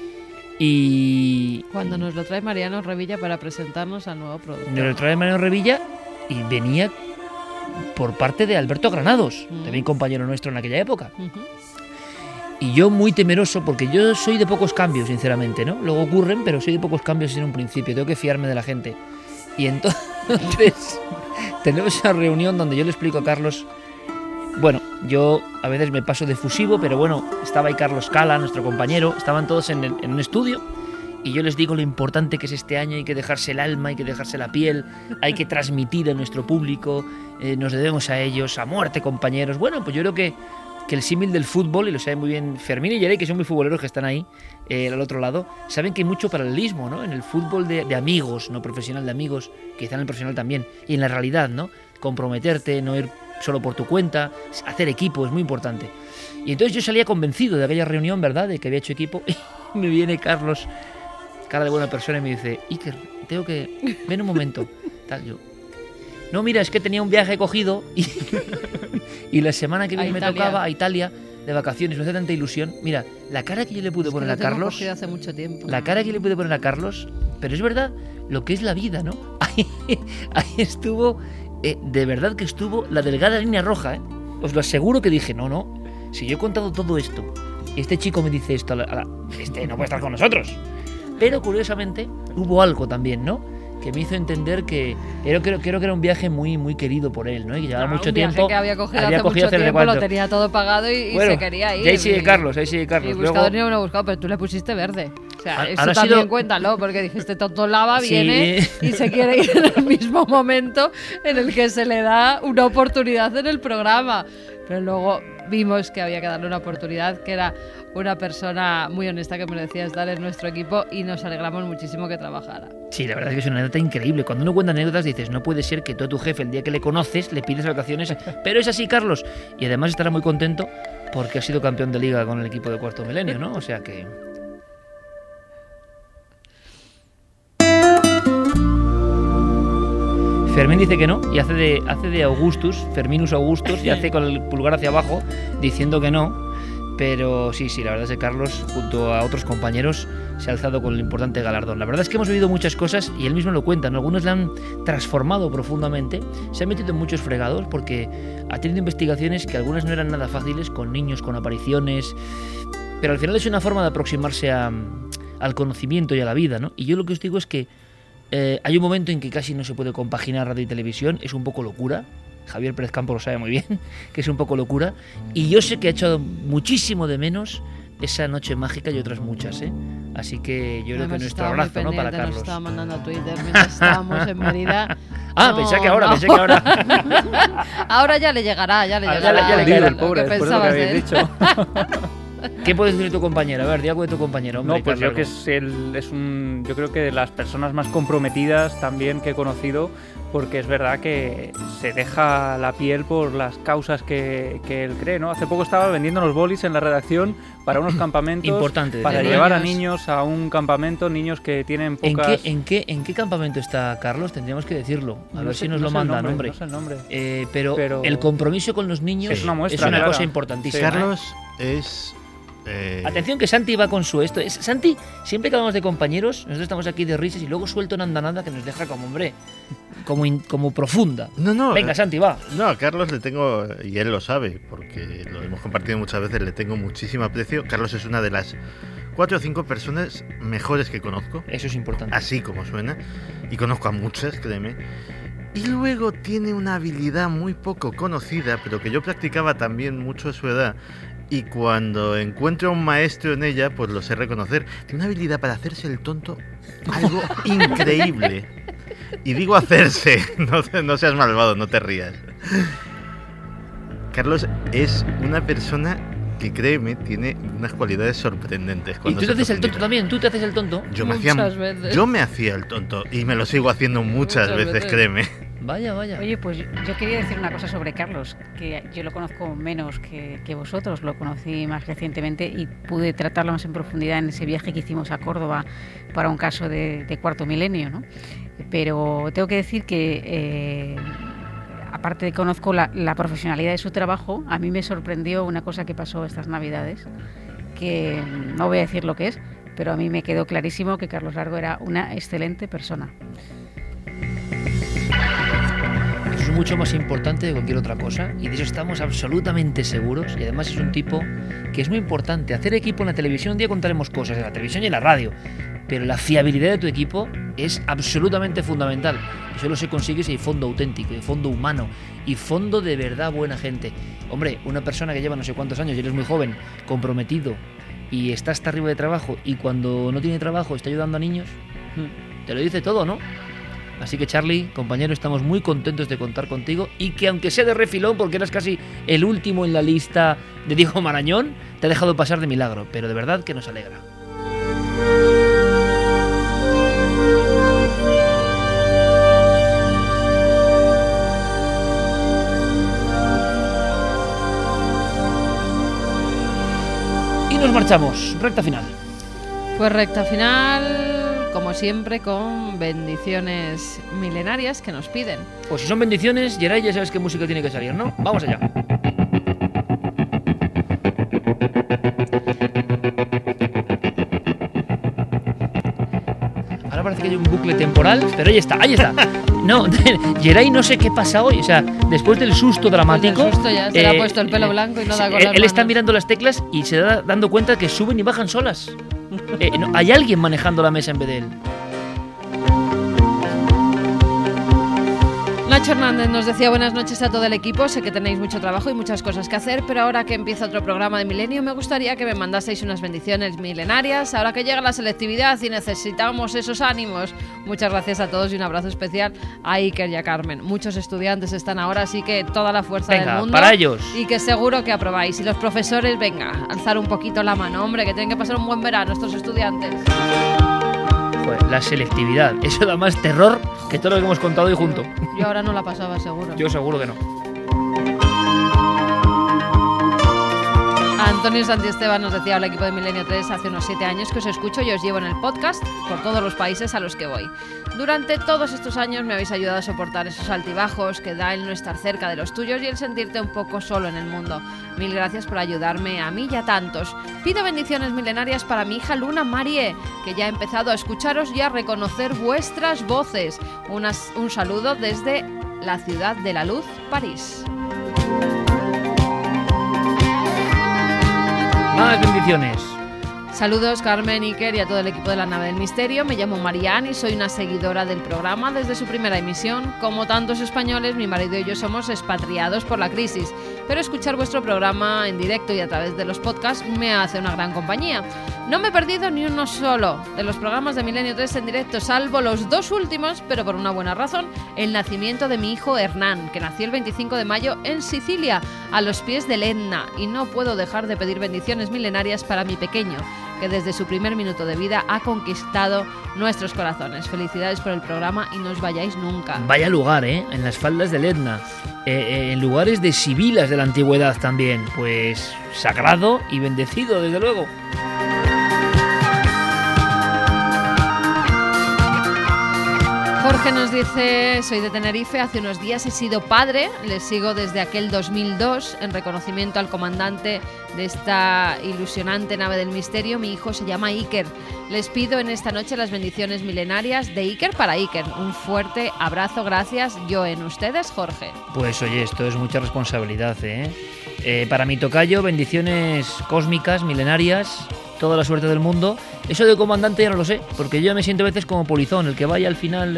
Y... cuando nos lo trae Mariano Revilla para presentarnos al nuevo productor. Nos lo trae Mariano Revilla y venía por parte de Alberto Granados, también compañero nuestro en aquella época. Y yo muy temeroso, porque yo soy de pocos cambios, sinceramente, ¿no? Luego ocurren, pero soy de pocos cambios en un principio, tengo que fiarme de la gente. Y entonces tenemos esa reunión donde yo le explico a Carlos, bueno, yo a veces me paso de fusivo, pero bueno, estaba ahí Carlos Cala, nuestro compañero, estaban todos en un estudio, y yo les digo lo importante que es este año, hay que dejarse el alma, hay que dejarse la piel, hay que transmitir a nuestro público, nos debemos a ellos, a muerte, compañeros. Bueno, pues yo creo que el símil del fútbol, y lo saben muy bien Fermín y Yerey, que son muy futboleros que están ahí, al otro lado, saben que hay mucho paralelismo, ¿no? En el fútbol de amigos, no profesional, de amigos, quizá en el profesional también, y en la realidad, ¿no? Comprometerte, no ir solo por tu cuenta, hacer equipo, es muy importante. Y entonces yo salía convencido de aquella reunión, ¿verdad?, de que había hecho equipo, y me viene Carlos, cara de buena persona, y me dice, Iker, tengo que... ven un momento, tal, yo... No, mira, es que tenía un viaje cogido y la semana que viene me tocaba a Italia de vacaciones, me hace tanta ilusión. Mira, la cara que yo le pude poner a Carlos... hace mucho tiempo. La cara que le pude poner a Carlos, pero es verdad lo que es la vida, ¿no? Ahí estuvo, de verdad que estuvo la delgada línea roja, ¿eh? Os lo aseguro que dije, no, si yo he contado todo esto, este chico me dice esto, este no puede estar con nosotros. Pero curiosamente hubo algo también, ¿no?, que me hizo entender que creo que era un viaje muy muy querido por él, ¿no? Y que llevaba mucho tiempo. Que había cogido hace mucho tiempo, lo tenía todo pagado y se quería ir. Ahí sigue Carlos. Y buscador ni uno lo buscado, pero tú le pusiste verde. O sea, eso también cuéntalo, porque dijiste Toto Lava viene y se quiere ir en el mismo momento en el que se le da una oportunidad en el programa. Pero luego vimos que había que darle una oportunidad, que era una persona muy honesta que merecía estar en nuestro equipo y nos alegramos muchísimo que trabajara. Sí, la verdad es que es una anécdota increíble. Cuando uno cuenta anécdotas dices, no puede ser que tú a tu jefe el día que le conoces le pides vacaciones, pero es así, Carlos. Y además estará muy contento porque ha sido campeón de liga con el equipo de Cuarto Milenio, ¿no? O sea que... Fermín dice que no y hace de Augustus, Ferminus Augustus, y hace con el pulgar hacia abajo diciendo que no. Pero sí, la verdad es que Carlos, junto a otros compañeros, se ha alzado con el importante galardón. La verdad es que hemos vivido muchas cosas y él mismo lo cuenta, ¿no? Algunos le han transformado profundamente, se ha metido en muchos fregados porque ha tenido investigaciones que algunas no eran nada fáciles, con niños, con apariciones, pero al final es una forma de aproximarse al conocimiento y a la vida, ¿no? Y yo lo que os digo es que hay un momento en que casi no se puede compaginar radio y televisión, es un poco locura. Javier Pérez Campos lo sabe muy bien, que es un poco locura. Y yo sé que ha echado muchísimo de menos esa noche mágica y otras muchas, ¿eh? Así que yo creo que nuestro abrazo, ¿no?, para Carlos. Nos estaba mandando a Twitter mientras estábamos en Mérida. Ah, pensé que ahora. Ahora ya le llegará, ya le cae el pobre, después de lo que habéis dicho. ¿Qué puedes decir de tu compañero? A ver, di algo de tu compañero, hombre. No, pues yo que yo creo que de las personas más comprometidas también que he conocido, porque es verdad que se deja la piel por las causas que él cree, ¿no? Hace poco estaba vendiendo los bolis en la redacción para unos campamentos. Importante. Para llevar a niños a un campamento, niños que tienen pocas... ¿En qué campamento está Carlos? Tendríamos que decirlo. A ver si nos lo mandan, hombre. No sé el nombre. Pero el compromiso con los niños es una muestra, es una cosa importantísima. Sí. Carlos es... Atención que Santi va con su esto. Santi, siempre que hablamos de compañeros, nosotros estamos aquí de risas y luego suelta una andanada que nos deja como, hombre, como profunda. No. Venga, Santi, va. No, a Carlos le tengo, y él lo sabe, porque lo hemos compartido muchas veces, le tengo muchísimo aprecio. Carlos es una de las 4 o 5 personas mejores que conozco. Eso es importante. Así como suena. Y conozco a muchas, créeme. Y luego tiene una habilidad muy poco conocida, pero que yo practicaba también mucho a su edad. Y cuando encuentro a un maestro en ella, pues lo sé reconocer. Tiene una habilidad para hacerse el tonto, algo increíble. Y digo hacerse, no seas malvado, no te rías. Carlos es una persona que, créeme, tiene unas cualidades sorprendentes. ¿Y tú te haces el tonto también? ¿Tú te haces el tonto? Yo me hacía el tonto y me lo sigo haciendo muchas veces, créeme. Vaya. Oye, pues yo quería decir una cosa sobre Carlos, que yo lo conozco menos que vosotros, lo conocí más recientemente y pude tratarlo más en profundidad en ese viaje que hicimos a Córdoba para un caso de Cuarto Milenio, ¿no? Pero tengo que decir que, aparte de que conozco la profesionalidad de su trabajo, a mí me sorprendió una cosa que pasó estas Navidades, que no voy a decir lo que es, pero a mí me quedó clarísimo que Carlos Largo era una excelente persona. Es mucho más importante de cualquier otra cosa y de eso estamos absolutamente seguros. Y además es un tipo que es muy importante. Hacer equipo en la televisión, un día contaremos cosas en la televisión y en la radio, pero la fiabilidad de tu equipo es absolutamente fundamental. Y solo se consigue si hay fondo auténtico, hay fondo humano y fondo de verdad buena gente. Hombre, una persona que lleva no sé cuántos años y eres muy joven, comprometido y está hasta arriba de trabajo y cuando no tiene trabajo está ayudando a niños, te lo dice todo, ¿no? Así que Charlie, compañero, estamos muy contentos de contar contigo y que aunque sea de refilón, porque eras casi el último en la lista de Diego Marañón, te ha dejado pasar de milagro, pero de verdad que nos alegra. Y nos marchamos, recta final. Pues recta final, como siempre, con bendiciones milenarias que nos piden. Pues si son bendiciones, Geray, ya sabes qué música tiene que salir, ¿no? Vamos allá. Ahora parece que hay un bucle temporal, pero ahí está. No, Geray no sé qué pasa hoy, o sea, después del susto dramático... El susto ya, se le ha puesto el pelo blanco y no da con las Él está mirando las teclas y se da dando cuenta que suben y bajan solas. No, hay alguien manejando la mesa en vez de él. Nacho Hernández nos decía buenas noches a todo el equipo, sé que tenéis mucho trabajo y muchas cosas que hacer, pero ahora que empieza otro programa de Milenio me gustaría que me mandaseis unas bendiciones milenarias, ahora que llega la selectividad y necesitamos esos ánimos. Muchas gracias a todos y un abrazo especial a Iker y a Carmen. Muchos estudiantes están ahora, así que toda la fuerza del mundo para ellos. Y que seguro que aprobáis. Y los profesores, venga, alzar un poquito la mano, hombre, que tienen que pasar un buen verano estos estudiantes. La selectividad, eso da más terror que todo lo que hemos contado hoy junto. Yo ahora no la pasaba, seguro. Yo seguro que no. Antonio Santiesteban nos decía al equipo de Milenio 3 hace unos 7 años que os escucho y os llevo en el podcast por todos los países a los que voy. Durante todos estos años me habéis ayudado a soportar esos altibajos que da el no estar cerca de los tuyos y el sentirte un poco solo en el mundo. Mil gracias por ayudarme a mí y a tantos. Pido bendiciones milenarias para mi hija Luna Marie, que ya ha empezado a escucharos y a reconocer vuestras voces. Un saludo desde la ciudad de la luz, París. Más bendiciones. Saludos Carmen, Iker y a todo el equipo de la Nave del Misterio. Me llamo Marianne y soy una seguidora del programa desde su primera emisión. Como tantos españoles, mi marido y yo somos expatriados por la crisis, pero escuchar vuestro programa en directo y a través de los podcasts me hace una gran compañía. No me he perdido ni uno solo de los programas de Milenio 3 en directo, salvo los 2 últimos, pero por una buena razón: el nacimiento de mi hijo Hernán, que nació el 25 de mayo en Sicilia, a los pies del Etna, y no puedo dejar de pedir bendiciones milenarias para mi pequeño, que desde su primer minuto de vida ha conquistado nuestros corazones. Felicidades por el programa y no os vayáis nunca. Vaya lugar, en las faldas del Etna, en lugares de sibilas de la antigüedad también, pues sagrado y bendecido, desde luego. Jorge nos dice, soy de Tenerife, hace unos días he sido padre, les sigo desde aquel 2002 en reconocimiento al comandante de esta ilusionante nave del misterio. Mi hijo se llama Iker. Les pido en esta noche las bendiciones milenarias de Iker para Iker. Un fuerte abrazo, gracias. Yo en ustedes, Jorge. Pues oye, esto es mucha responsabilidad, para mi tocayo, bendiciones cósmicas, milenarias, toda la suerte del mundo. Eso de comandante ya no lo sé, porque yo me siento a veces como polizón, el que vaya al final...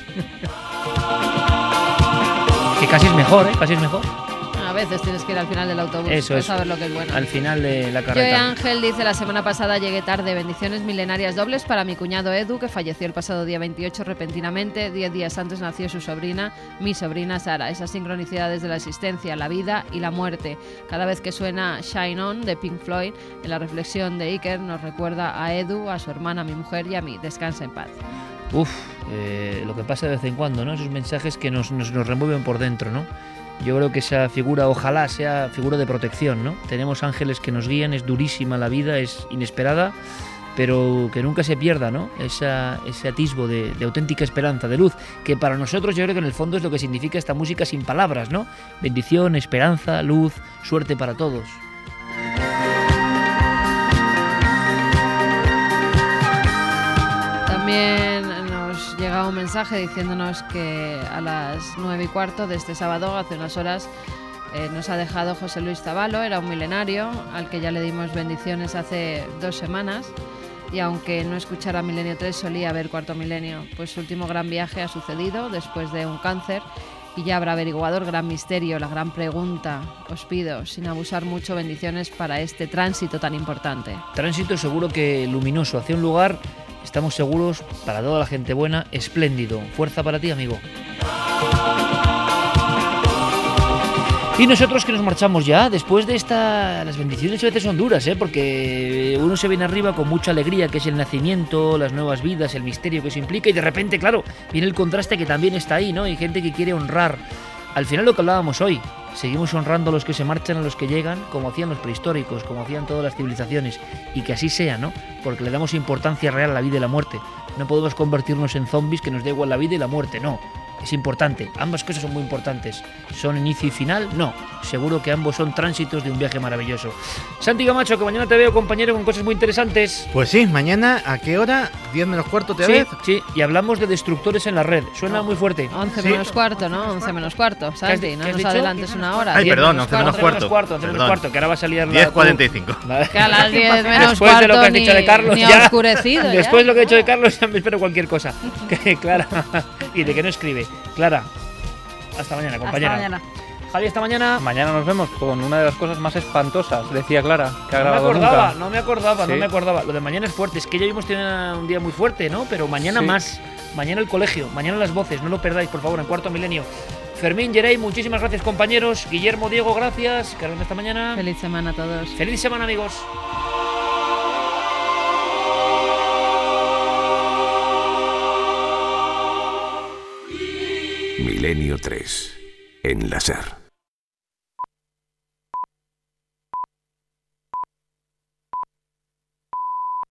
que casi es mejor, casi es mejor. A veces tienes que ir al final del autobús. Eso es. Saber lo que es bueno. Al final de la carreta. Joe Ángel dice, la semana pasada llegué tarde. Bendiciones milenarias dobles para mi cuñado Edu, que falleció el pasado día 28 repentinamente. 10 días antes nació su sobrina, mi sobrina Sara. Esas sincronicidades de la existencia, la vida y la muerte. Cada vez que suena Shine On de Pink Floyd, en la reflexión de Iker nos recuerda a Edu, a su hermana, a mi mujer y a mí. Descansa en paz. Lo que pasa de vez en cuando, ¿no? Esos mensajes que nos remueven por dentro, ¿no? Yo creo que esa figura, ojalá sea figura de protección, ¿no? Tenemos ángeles que nos guían, es durísima la vida, es inesperada, pero que nunca se pierda, ¿no? Ese atisbo de auténtica esperanza, de luz, que para nosotros yo creo que en el fondo es lo que significa esta música sin palabras, ¿no? Bendición, esperanza, luz, suerte para todos. También nos llega un mensaje diciéndonos que a las 9:15 de este sábado, hace unas horas, nos ha dejado José Luis Zabalo. Era un milenario al que ya le dimos bendiciones hace 2 semanas, y aunque no escuchara Milenio 3 solía ver Cuarto Milenio, pues su último gran viaje ha sucedido después de un cáncer y ya habrá averiguado el gran misterio, la gran pregunta. Os pido, sin abusar mucho, bendiciones para este tránsito tan importante. Tránsito seguro que luminoso hacia un lugar, estamos seguros, para toda la gente buena, espléndido. Fuerza para ti, amigo. Y nosotros que nos marchamos ya, después de las bendiciones a veces son duras, porque uno se viene arriba con mucha alegría, que es el nacimiento, las nuevas vidas, el misterio que eso implica, y de repente, claro, viene el contraste que también está ahí, ¿no? Hay gente que quiere honrar. Al final lo que hablábamos hoy, seguimos honrando a los que se marchan, a los que llegan, como hacían los prehistóricos, como hacían todas las civilizaciones, y que así sea, ¿no? Porque le damos importancia real a la vida y la muerte. No podemos convertirnos en zombies que nos dé igual la vida y la muerte, no. Es importante, ambas cosas son muy importantes. ¿Son inicio y final? No, seguro que ambos son tránsitos de un viaje maravilloso. Santi Camacho, que mañana te veo, compañero, con cosas muy interesantes. Pues sí, mañana, ¿a qué hora? 10 menos cuarto, ¿te ves? Sí, y hablamos de destructores en la red. Suena muy fuerte. 11 menos cuarto, ¿no? 11 menos cuarto, Santi, no nos adelantes una hora. Ay, perdón, 11 menos cuarto. 11 menos cuarto, que ahora va a salir 10:45. Que a las 10 menos después cuarto de lo que has dicho de Carlos, ni ya, oscurecido. Después de lo que he dicho de Carlos, ya me espero cualquier cosa. Clara, y de que no escribe. Clara. Hasta mañana, compañera. Hasta mañana. Javi, esta mañana. Mañana nos vemos con una de las cosas más espantosas, decía Clara, que ha No me grabado acordaba, nunca. no me acordaba, Sí. no me acordaba. Lo de mañana es fuerte, es que ya hemos tenido un día muy fuerte, ¿no? Pero mañana Sí. más. Mañana el colegio, mañana las voces, no lo perdáis, por favor, en Cuarto Milenio. Fermín, Yerey, muchísimas gracias, compañeros. Guillermo, Diego, gracias. Que esta mañana. Feliz semana a todos. Feliz semana, amigos. Milenio 3 en la SER.